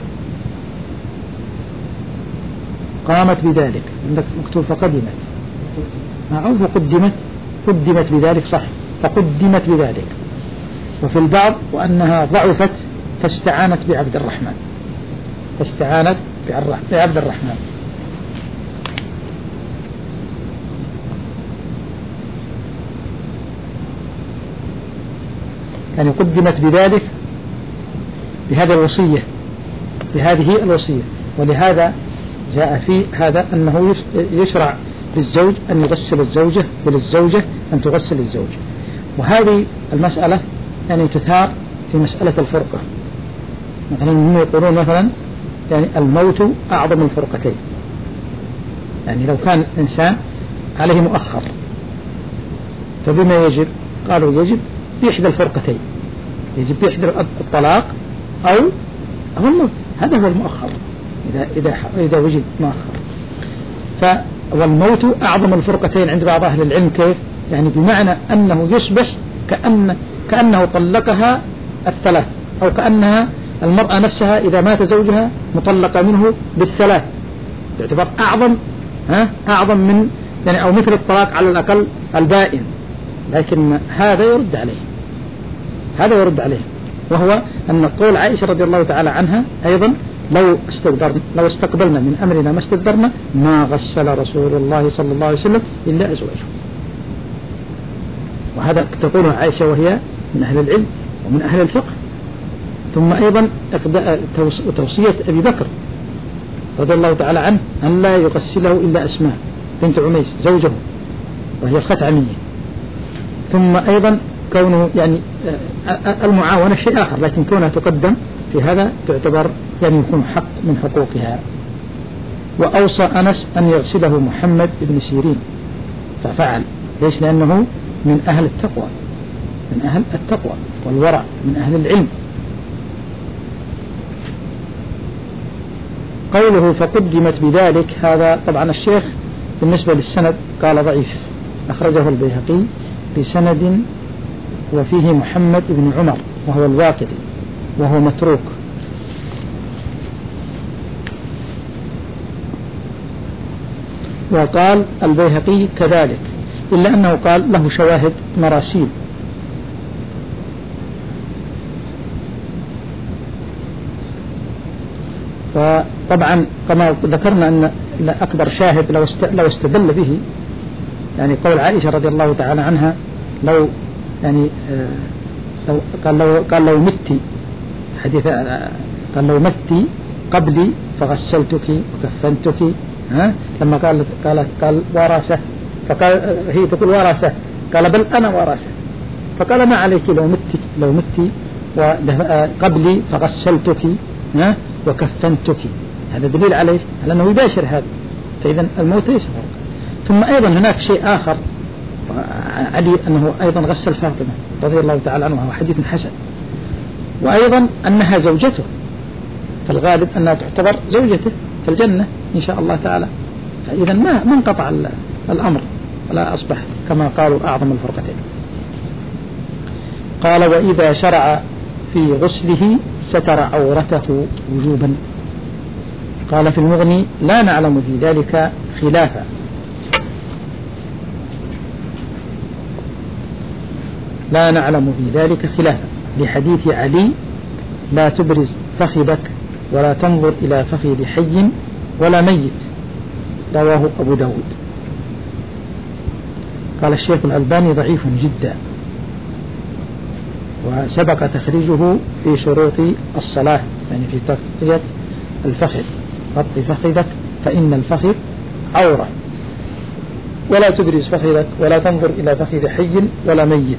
قامت بذلك عندك مكتوب فقدمت أو فقدمت قدمت بذلك صح، فقدمت بذلك. وفي البعض وأنها ضعفت فاستعانت بعبد الرحمن فاستعانت بعبد الرحمن. يعني قدمت بذلك بهذه الوصية بهذه الوصية. ولهذا جاء في هذا أنه يشرع للزوج أن يغسل الزوجة وللزوجة أن تغسل الزوج. وهذه المسألة يعني تثار في مسألة الفرقة، مثلا هم يقولون مثلا يعني الموت أعظم الفرقتين، يعني لو كان إنسان عليه مؤخر فبما يجب؟ قالوا يجب بإحدى الفرقتين، يجب بإحدى الطلاق أو أو الموت. هذا هو المؤخر إذا إذا إذا وجد مؤخر. فالموت أعظم الفرقتين عند بعض أهل العلم. كيف؟ يعني بمعنى أنه يصبح كأن كأنه طلقها الثلاث، أو كأنها المرأة نفسها إذا مات زوجها مطلقة منه بالثلاث، يعتبر أعظم ها أعظم من يعني أو مثل الطلاق على الأقل البائن. لكن هذا يرد عليه هذا يرد عليه وهو أن قول عائشة رضي الله تعالى عنها أيضا: لو استقدرنا لو استقبلنا من أمرنا ما استدبرنا ما غسل رسول الله صلى الله عليه وسلم إلا أزواجه. وهذا تقوله عائشة وهي من أهل العلم ومن أهل الفقه. ثم أيضا توصية أبي بكر رضي الله تعالى عنه أن لا يغسله إلا أسماء بنت عميس زوجه وهي الخثعمية. ثم أيضا كونه يعني المعاونة شيء آخر، لكن كونها تقدم في هذا تعتبر يعني يكون حق من حقوقها. وأوصى أنس أن يغسله محمد بن سيرين ففعل. ليش؟ لأنه من أهل التقوى من أهل التقوى والورع، من أهل العلم. قوله فقدمت بذلك، هذا طبعا الشيخ بالنسبة للسند قال ضعيف، أخرجه البيهقي بسند وفيه محمد بن عمر وهو الواقدي وهو متروك. وقال البيهقي كذلك، إلا أنه قال له شواهد مراسيل. وطبعا كما ذكرنا أن أكبر شاهد لو استدل به يعني قول عائشة رضي الله تعالى عنها: لو يعني لو قال لو قال لو متي حديث قال لو متي قبلي فغسلتك وكفنتك، ها لما قال قال قال ورثة، فقال هي تقول ورثة، قال بل أنا ورثة، فقال ما عليك لو متي لو متي وقبلي فغسلتك ها وكفنتك. هذا دليل عليه على أنه يباشر هذا، فإذا الموت ليس فرق. ثم أيضا هناك شيء آخر علي أنه أيضا غسل فاطمة رضي الله تعالى عنها، وهو حديث حسن. وأيضا أنها زوجته، فالغالب أنها تعتبر زوجته في الجنة إن شاء الله تعالى. فإذا ما ما انقطع الأمر ولا أصبح كما قالوا أعظم الفرقتين. قال: وإذا شرع في غسله ستر عورته وجوبا. قال في المغني: لا نعلم في ذلك خلافا. لا نعلم في ذلك خلافا لحديث علي: لا تبرز فخذك ولا تنظر إلى فخذ حي ولا ميت، رواه أبو داود. قال الشيخ الألباني: ضعيف جدا، وسبق تخريجه في شروط الصلاة، يعني في تغطية الفخذ: غطي فخذك فإن الفخذ عورة، ولا تبرز فخذك ولا تنظر إلى فخذ حي ولا ميت.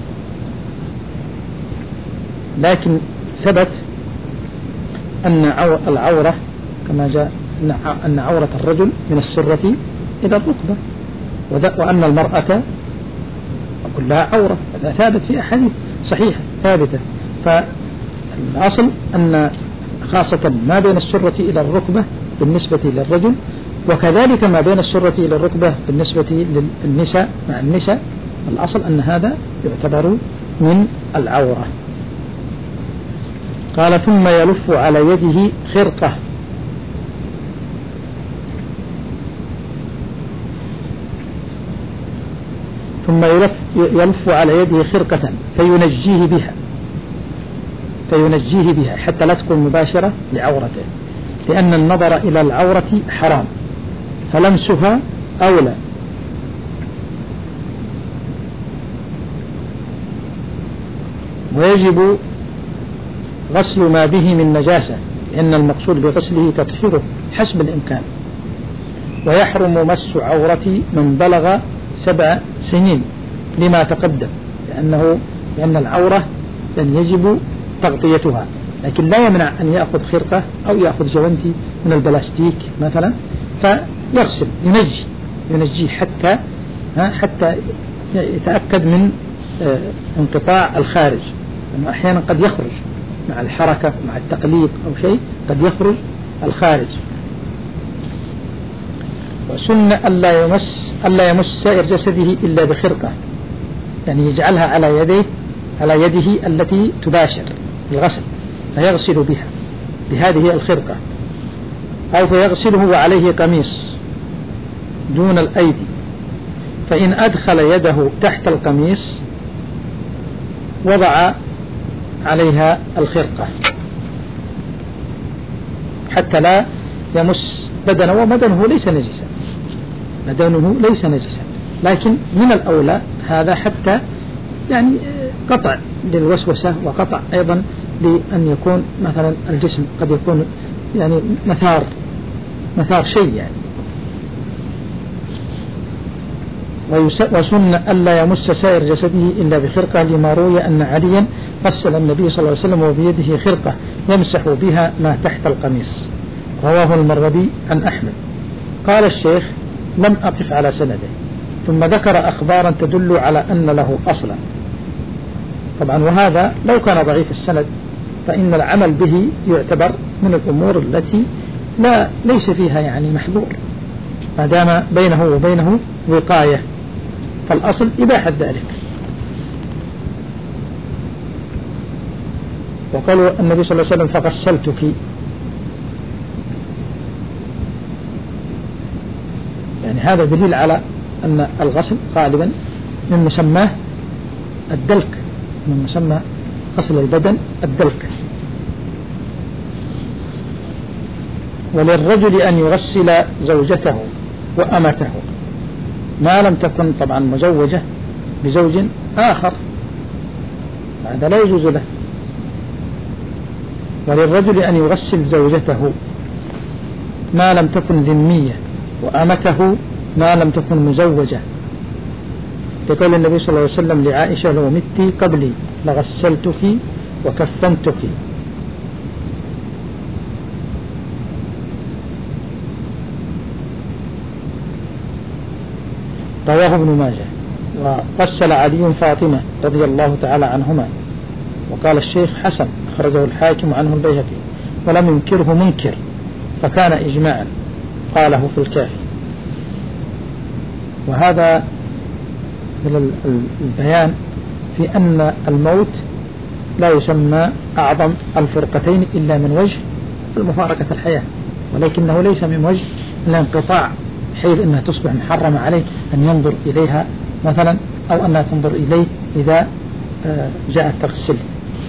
لكن ثبت أن العورة كما جاء أن عورة الرجل من السرة إلى الركبة، وأن المرأة كلها عورة. هذا ثابت في أحاديث صحيحة ثابتة. فالأصل أن خاصة ما بين السرة إلى الركبة بالنسبة للرجل، وكذلك ما بين السرة إلى الركبة بالنسبة للنساء مع النساء، الأصل أن هذا يعتبر من العورة. قال: ثم يلف على يده خرقة. ثم يلف, يلف على يده خرقة فينجيه بها فينجيه بها حتى لا تكون مباشرة لعورته، لأن النظر إلى العورة حرام، فلمسها أولى. ويجب غسل ما به من نجاسة، لأن المقصود بغسله تطهيره حسب الإمكان. ويحرم مس عورة من بلغ سبع سنين لما تقدم، لأنه لأن العورة يعني يجب تغطيتها، لكن لا يمنع أن يأخذ خرقة أو يأخذ جوانتي من البلاستيك مثلا فيغسل ينجي ينجي حتى حتى يتأكد من انقطاع الخارج، لأنه أحيانا قد يخرج مع الحركة مع التقليد أو شيء، قد يخرج الخارج. وسن ألا يمس ألا يمس سائر جسده إلا بخرقة، يعني يجعلها على يديه على يده التي تباشر الغسل، فيغسل بها بهذه الخرقة، أو فيغسله وعليه قميص دون الأيدي، فإن أدخل يده تحت القميص وضع عليها الخرقة حتى لا يمس بدنه، وبدنه ليس نجسا بدنه ليس نجسا لكن من الأولى هذا حتى يعني قطع للوسوسة، وقطع أيضا لأن يكون مثلا الجسم قد يكون يعني مثار مثار شيء يعني. وسن ألا يمس سائر جسده إلا بخرقة، لما روي أن عليا غسل النبي صلى الله عليه وسلم وبيده خرقة يمسح بها ما تحت القميص، رواه المروزي عن أحمد. قال الشيخ: لم أقف على سنده، ثم ذكر أخبارا تدل على أن له أصلا. طبعا وهذا لو كان ضعيف السند فإن العمل به يعتبر من الأمور التي لا ليس فيها يعني محظور، ما دام بينه وبينه وقاية، فالأصل إباحة ذلك. وقالوا النبي صلى الله عليه وسلم: فغسلتك، يعني هذا دليل على أن الغسل غالبا من مسماه الدلك، من مسمى غسل البدن الدلك. وللرجل أن يغسل زوجته وأمته ما لم تكن طبعا مزوجة بزوج آخر، هذا لا يجوز له. وللرجل أن يغسل زوجته ما لم تكن ذمية، وأمته ما لم تكن مزوجة، لقول النبي صلى الله عليه وسلم لعائشة: لو مت قبلي لغسلتك وكفنتك. رواه ابن ماجه. وغسل علي فاطمة رضي الله تعالى عنهما، وقال الشيخ: حسن، أخرجه الحاكم عنه البيهقي ولم ينكره منكر، فكان إجماعا، قاله في الكافي. وهذا من البيان في أن الموت لا يسمى أعظم الفرقتين إلا من وجه المفارقة الحياة، ولكنه ليس من وجه الانقطاع حيث أنها تصبح محرمة عليه أن ينظر إليها مثلا، أو أنها تنظر إليه إذا جاءت تغسله.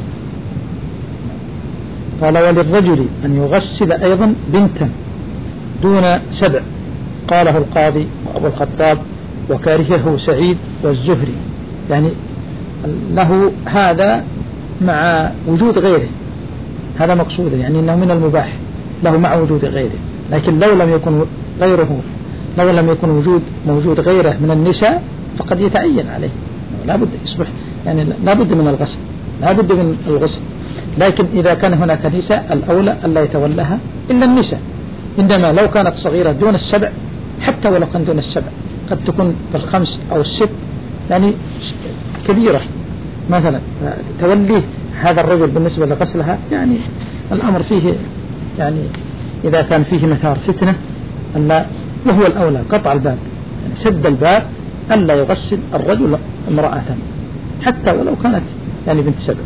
قال: وللرجل أن يغسل أيضا بنتا دون سبع، قاله القاضي وأبو الخطاب وكارهه سعيد والزهري، يعني له هذا مع وجود غيره، هذا مقصوده، يعني أنه من المباح له مع وجود غيره. لكن لو لم يكن غيره لو لم يكن وجود موجود غيره من النساء فقد يتعين عليه، لا بد يصبح يعني لا بد من الغسل لا بد من الغسل لكن إذا كان هناك نساء الأولى ألا يتولاها إلا النساء، عندما لو كانت صغيرة دون السبع، حتى ولو كان دون السبع قد تكون بالخمس أو الست يعني كبيرة مثلا، توليه هذا الرجل بالنسبة لغسلها يعني الأمر فيه يعني إذا كان فيه مثار فتنة ألا، وهو الأولى قطع الباب، يعني سد الباب ألا يغسل الرجل امرأة حتى ولو كانت يعني بنت سبع.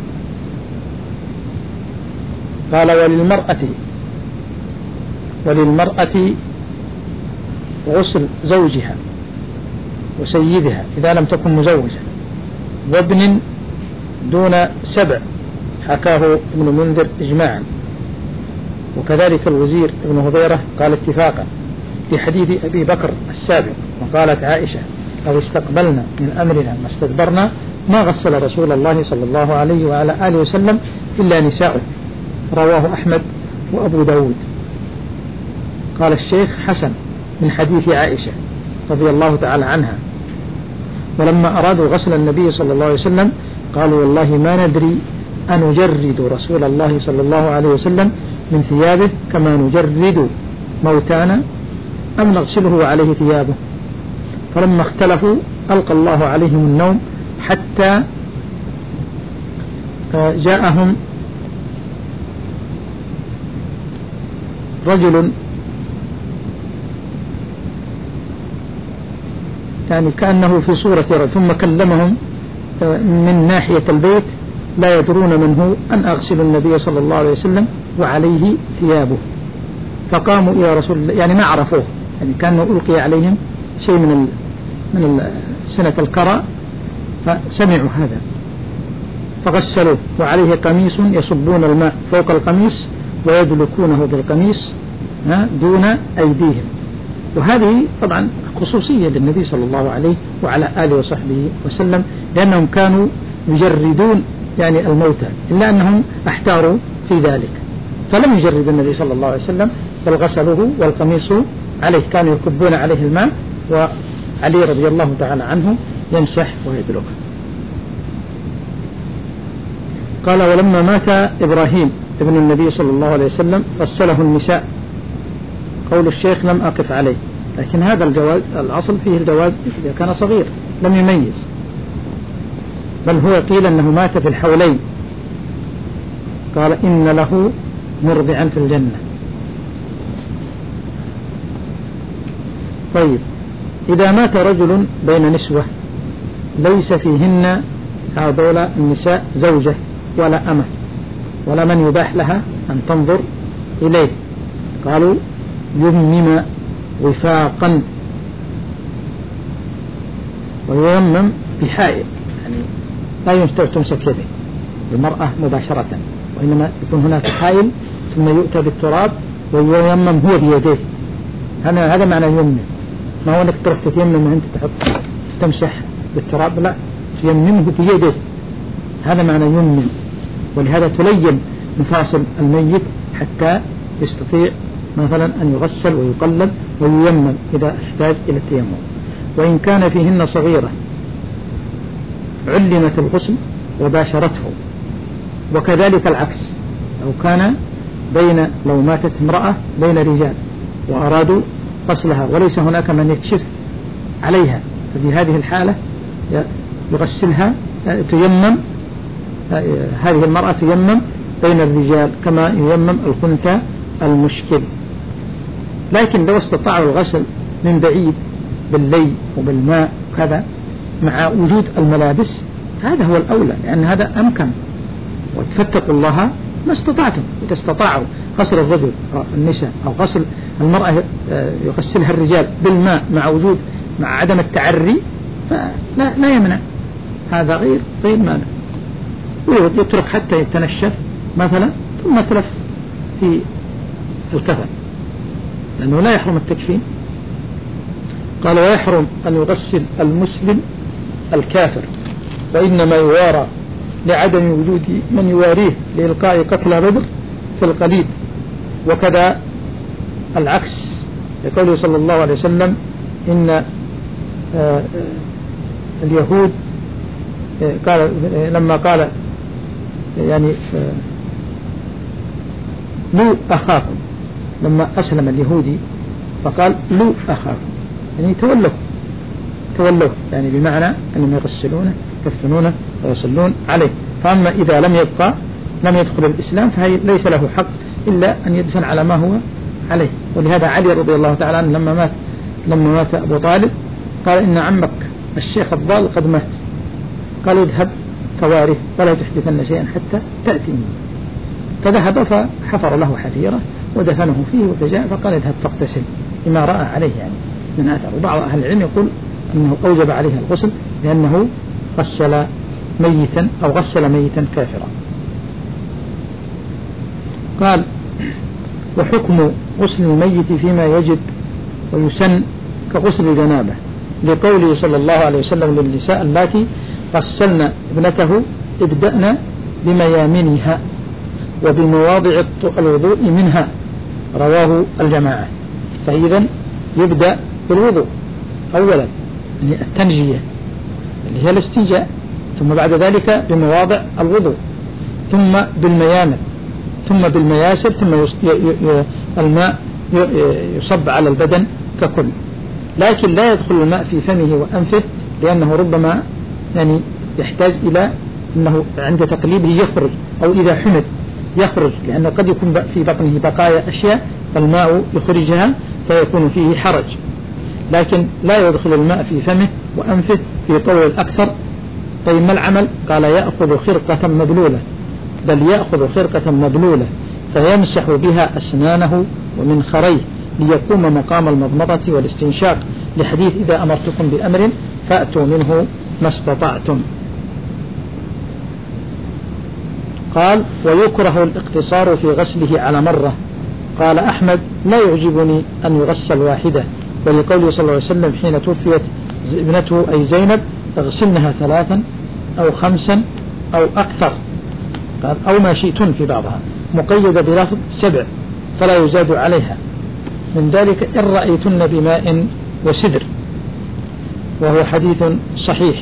قال: وللمرأة وللمرأة غسل زوجها وسيدها إذا لم تكن مزوجة، وابن دون سبع، حكاه ابن منذر إجماعا. وكذلك الوزير ابن هضيرة قال اتفاقا في حديث أبي بكر السابق. وقالت عائشة: لو استقبلنا من أمرنا ما استدبرنا ما غسل رسول الله صلى الله عليه وعلى آله وسلم إلا نساؤه، رواه أحمد وأبو داود. قال الشيخ: حسن من حديث عائشة رضي الله تعالى عنها. ولما أرادوا غسل النبي صلى الله عليه وسلم قالوا: والله ما ندري أنجرد رسول الله صلى الله عليه وسلم من ثيابه كما نجرد موتانا أم نغسله عليه ثيابه. فلما اختلفوا ألقى الله عليهم النوم حتى جاءهم رجل يعني كأنه في صورة رجل ثم كلمهم من ناحية البيت لا يدرون من هو أن أغسل النبي صلى الله عليه وسلم وعليه ثيابه، فقاموا إلى رسول الله يعني ما عرفوه، يعني كانوا ألقي عليهم شيء من من سنة الكرى فسمعوا هذا فغسلوه وعليه قميص يصبون الماء فوق القميص ويدلكونه بالقميص دون أيديهم. وهذه طبعا خصوصية للنبي صلى الله عليه وعلى آله وصحبه وسلم، لأنهم كانوا يجردون يعني الموتى، إلا أنهم احتاروا في ذلك فلم يجرد النبي صلى الله عليه وسلم بل غسلوه والقميص عليه، كانوا يكبون عليه الماء وعلي رضي الله تعالى عنه يمسح ويدلك. قال ولما مات إبراهيم ابن النبي صلى الله عليه وسلم غسله النساء. قول الشيخ لم أقف عليه، لكن هذا الجواز الأصل فيه الجواز إذا كان صغير لم يميز، بل هو قيل أنه مات في الحولين، قال إن له مرضعا في الجنة. طيب إذا مات رجل بين نسوة ليس فيهن هذول النساء زوجة ولا أمة ولا من يباح لها أن تنظر إليه، قالوا يمم وفاقا ويمم بحائل، يعني لا تمسك يده المرأة مباشرة، وإنما يكون هناك حائل ثم يؤتى بالتراب ويمم هو بيديه. هذا هذا معنى يمم، ما هو أنك تروح تتيمم وأنت تحط تمسح بالتراب، لا يممه بيده، هذا معنى يمم. ولهذا تلين مفاصل الميت حتى يستطيع مثلا أن يغسل ويقلب وييمم إذا احتاج إلى التيمم. وإن كان فيهن صغيرة علمت الغسل وباشرته، وكذلك العكس لو كان بين لو ماتت امرأة بين رجال وأرادوا غسلها وليس هناك من يكشف عليها، ففي هذه الحالة يغسلها تيمم، هذه المرأة تيمم بين الرجال كما ييمم الخنثى المشكل. لكن لو استطاعوا الغسل من بعيد باللي وبالماء كذا مع وجود الملابس هذا هو الأولى، لأن هذا أمكن، وتفتقوا الله ما استطعتم. إذا استطاعوا غسل الرجل أو النساء أو غسل المرأة يغسلها الرجال بالماء مع وجود مع عدم التعري فلا لا يمنع، هذا غير غير مانع. ويترك حتى يتنشف مثلا ثم تلف في الكفن، لأنه لا يحرم التكفين. قال ويحرم أن يغسل المسلم الكافر، وإنما يوارى لعدم وجود من يواريه لإلقاء قتل بدر في القليل. وكذا العكس لقوله صلى الله عليه وسلم إن اليهود قال لما قال يعني لو أخاكم، لما أسلم اليهودي فقال لو أخاكم، يعني تولوا تولوا يعني بمعنى أنهم يغسلونه يكفنونه ويصلون عليه. فأما إذا لم يبقى لم يدخل الإسلام فهي ليس له حق إلا أن يدفن على ما هو عليه. ولهذا علي رضي الله تعالى عنه لما مات لما مات أبو طالب قال إن عمك الشيخ الضال قد مات، قال اذهب فواره ولا تحدثن شيئا حتى تأتيني، فذهب فحفر له حفيرة ودفنه فيه وفجاء فقال اذهب فاغتسل لما رأى عليه يعني من أثر. وبعض أهل العلم يقول أنه أوجب عليه الغسل لأنه غسل ميتا أو غسل ميتا كافرا. قال وحكم غسل الميت فيما يجب ويسن كغسل الجنابة، لقوله صلى الله عليه وسلم للنساء اللاتي غسلن ابنته ابدأن بميامنها وبمواضع الوضوء منها، رواه الجماعة. فإذا يبدأ بالوضوء أولا التنجية اللي هي الاستنجاء، ثم بعد ذلك بمواضع الوضوء، ثم بالميامن، ثم بالمياسر، ثم الماء يصب على البدن ككل. لكن لا يدخل الماء في فمه وأنفه لأنه ربما يعني يحتاج إلى أنه عند تقليبه يخرج، أو إذا حمد يخرج، لأنه قد يكون في بطنه بقايا أشياء فالماء يخرجها فيكون فيه حرج. لكن لا يدخل الماء في فمه وأنفه في طول الأكثر. طيب ما العمل؟ قال يأخذ خرقة مبلولة، بل يأخذ خرقة مبلولة فيمسح بها أسنانه ومنخريه ليقوم مقام المضمضة والاستنشاق، لحديث إذا أمرتكم بأمر فأتوا منه ما استطعتم. قال ويكره الاقتصار في غسله على مرة. قال أحمد لا يعجبني أن يغسل واحدة، ولقوله صلى الله عليه وسلم حين توفيت ابنته أي زينب اغسلنها ثلاثا أو خمسا أو أكثر، قال أو ما شئتن في بعضها، مقيدة بلفظ سبع فلا يزاد عليها، من ذلك إن رأيتن بماء وسدر، وهو حديث صحيح.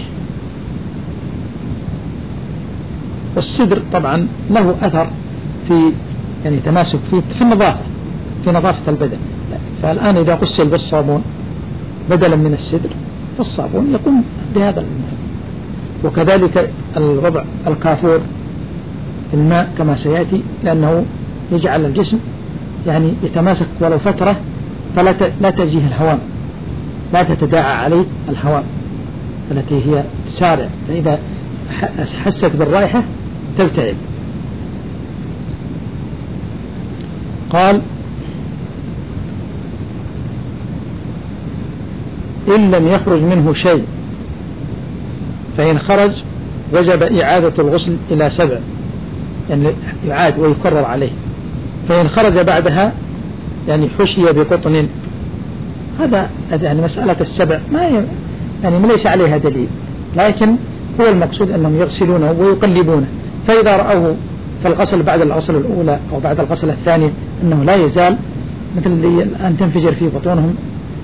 والسدر طبعا له أثر في يعني تماسك في في النظافة في نظافة البدن. فالآن إذا غسل بالصابون بدلا من السدر فالصابون يقوم بهذا المهم. وكذلك الربع الكافور الماء كما سيأتي، لأنه يجعل الجسم يعني يتماسك ولو فترة، فلا لا تجيه الهوام، لا تتداعى عليه الهوام التي هي تسارع، فإذا حست بالرائحة تلتعب. قال إن لم يخرج منه شيء، فإن خرج وجب إعادة الغسل إلى سبع، يعني يعاد ويكرر عليه. فإن خرج بعدها يعني حشي بقطن، هذا يعني مسألة السبع ما يعني ليس عليها دليل، لكن هو المقصود أنهم يغسلونه ويقلبونه، فإذا رأوه فالغسل بعد الغسل الأولى أو بعد الغسل الثاني أنه لا يزال مثل اللي أن تنفجر في بطونهم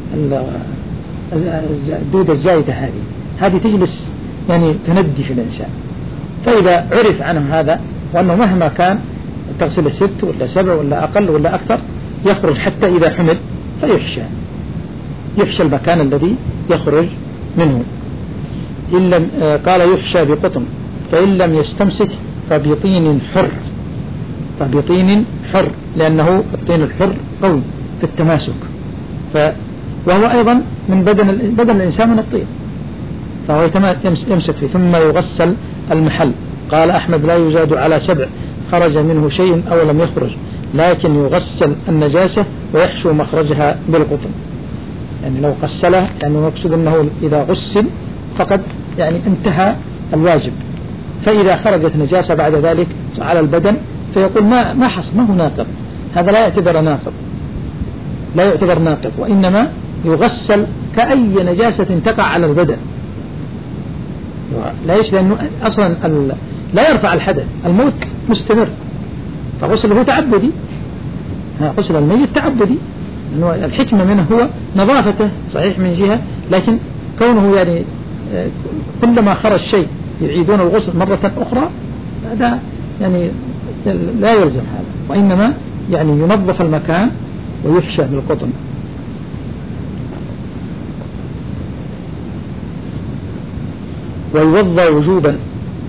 الدودة الزايدة، هذه هذه تجلس يعني تندي في الإنسان. فإذا عرف عنه هذا وأنه مهما كان تغسل ست ولا سبع ولا أقل ولا أكثر يخرج حتى إذا حمل فيحشى، يحشى المكان الذي يخرج منه. إن لم قال يحشى بقطن، فإن لم يستمسك فبطين حر، فبطين حر، لأنه الطين الحر قوي في التماسك، ف وهو أيضا من بدن بدن الإنسان من الطين، فهو يمسك فيه. ثم يغسل المحل. قال أحمد لا يزاد على سبع خرج منه شيء أو لم يخرج، لكن يغسل النجاسة ويحشو مخرجها بالقطن. يعني لو غسله يعني مقصود أنه إذا غسل فقد يعني انتهى الواجب، فإذا خرجت نجاسة بعد ذلك على البدن فيقول ما ما حصل، ما هو ناقض، هذا لا يعتبر ناقض، لا يعتبر ناقض، وإنما يغسل كأي نجاسة تقع على البدن. ليش؟ لأنه أصلا لا يرفع الحدث، الموت مستمر، فغسله تعبدي، غسل الميت تعبدي، لأنه الحكمة منه هو نظافته صحيح من جهة، لكن كونه يعني كلما خرج شيء يعيدون الغسل مرة أخرى هذا يعني لا يلزم هذا، وإنما يعني ينظف المكان ويحشى بالقطن. ويوضى وجوبا.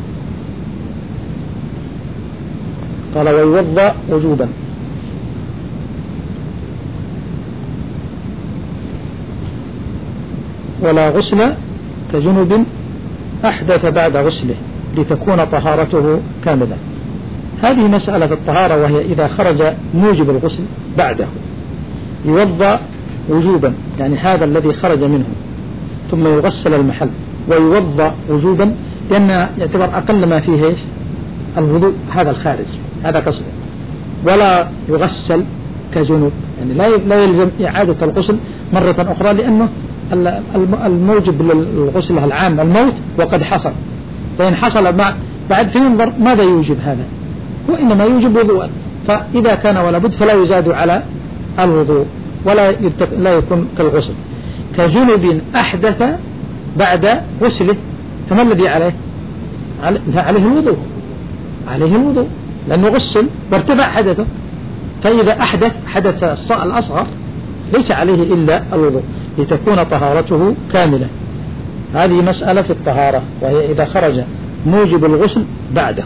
قال ويوضى وجوبا. ولا غسل كجنب أحدث بعد غسله لتكون طهارته كاملة. هذه مسألة الطهارة، وهي إذا خرج موجب الغسل بعده يوضى وجوبا، يعني هذا الذي خرج منه، ثم يغسل المحل ويوضى وجوبا، لأن يعتبر أقل ما فيه إيش؟ الوضوء، هذا الخارج، هذا قصده. ولا يغسل كجنوب، يعني لا لا يلزم إعادة الغسل مرة أخرى، لأنه الموجب للغسل العام الموت وقد حصل، فإن حصل بعد فينظر ماذا يوجب هذا، وإنما يوجب وضوءا، فإذا كان ولا بد فلا يزاد على الوضوء ولا لا يكون كالغسل. كجنب أحدث بعد غسله، فما الذي عليه؟ عليه الوضوء، عليه الوضوء لأنه غسل وارتفع حدثه، فإذا أحدث حدث الأصغر ليس عليه إلا الوضوء لتكون طهارته كاملة. هذه مسألة في الطهارة، وهي إذا خرج موجب الغسل بعده.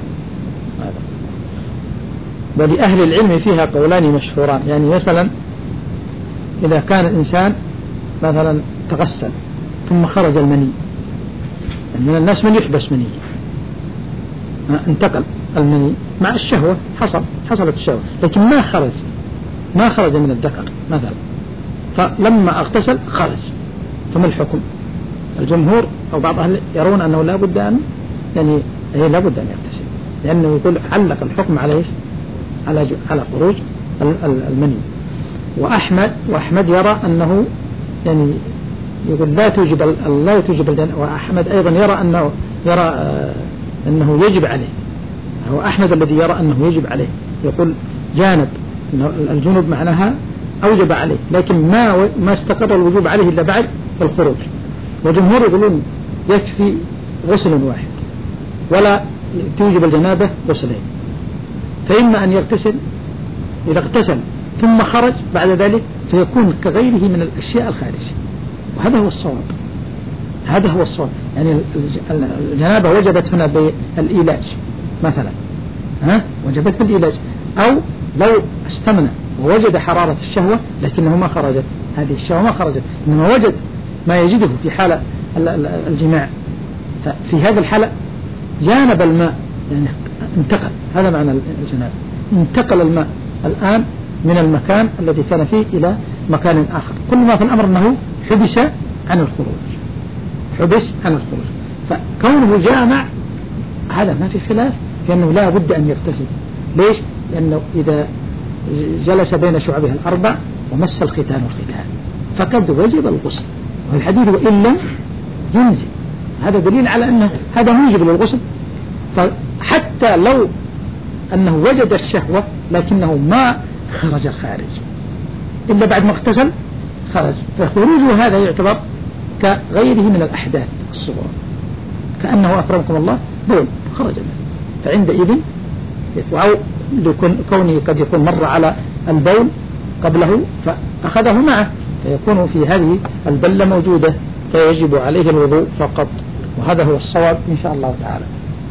ولأهل العلم فيها قولان مشهوران. يعني مثلا إذا كان الإنسان مثلا تغسل ثم خرج المني، يعني من الناس من يحبس مني، انتقل المني مع الشهوة، حصل حصلت الشهوة لكن ما خرج ما خرج من الذكر مثلا، فلما اغتسل خرج، فما الحكم؟ الجمهور أو بعض أهل يرون أنه لا بد أن يعني هي لا بد أن يغتسل، لأنه يقول علق الحكم على على على خروج المني. وأحمد وأحمد يرى أنه يعني يقول لا توجب لا توجب الجنابة، وأحمد أيضا يرى أنه يرى آه أنه يجب عليه. هو أحمد الذي يرى أنه يجب عليه، يقول جانب الجنوب معناها أوجب عليه، لكن ما ما استقر الوجوب عليه إلا بعد الخروج. وجمهور يقولون يكفي غسل واحد ولا توجب الجنابة غسلين، فإما أن يغتسل إذا اغتسل ثم خرج بعد ذلك فيكون كغيره من الأشياء الخارجية، وهذا هو الصواب. هذا هو الصواب. يعني الجنابة وجبت هنا بالإيلاج مثلا، ها وجبت بالإيلاج، أو لو استمنى ووجد حرارة الشهوة لكنه ما خرجت هذه الشهوة ما خرجت، إنما وجد ما يجده في حالة الجماع، ففي هذا الحالة جانب الماء، يعني انتقل، هذا معنى الجنابة، انتقل الماء الآن من المكان الذي كان فيه إلى مكان آخر. كل ما في الأمر أنه حبس عن الخروج، حبس عن الخروج. فكونه جامع هذا ما في خلاف في أنه لا بد أن يغتسل. ليش؟ لأنه إذا جلس بين شعبها الأربع ومس الختان والختان فقد وجب الغسل، والحديث وإن لم ينزل، هذا دليل على أنه هذا موجب للغسل. فحتى لو أنه وجد الشهوة لكنه ما خرج الخارج إلا بعد ما اغتسل خرج، فخروجه هذا يعتبر كغيره من الأحداث الصغرى، كأنه أكرمكم الله بول خرج منه، فعندئذ أو كونه قد يكون مر على البول قبله فأخذه معه، فيكون في هذه البلة موجودة، فيجب عليه الوضوء فقط، وهذا هو الصواب إن شاء الله تعالى.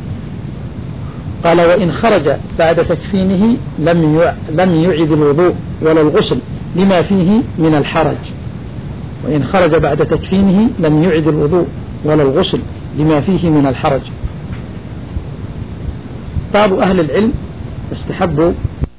قال وإن خرج بعد تكفينه لم لم يعد الوضوء ولا الغسل لما فيه من الحرج. وإن خرج بعد تكفينه لم يعد الوضوء ولا الغسل لما فيه من الحرج. بعض أهل العلم استحبوا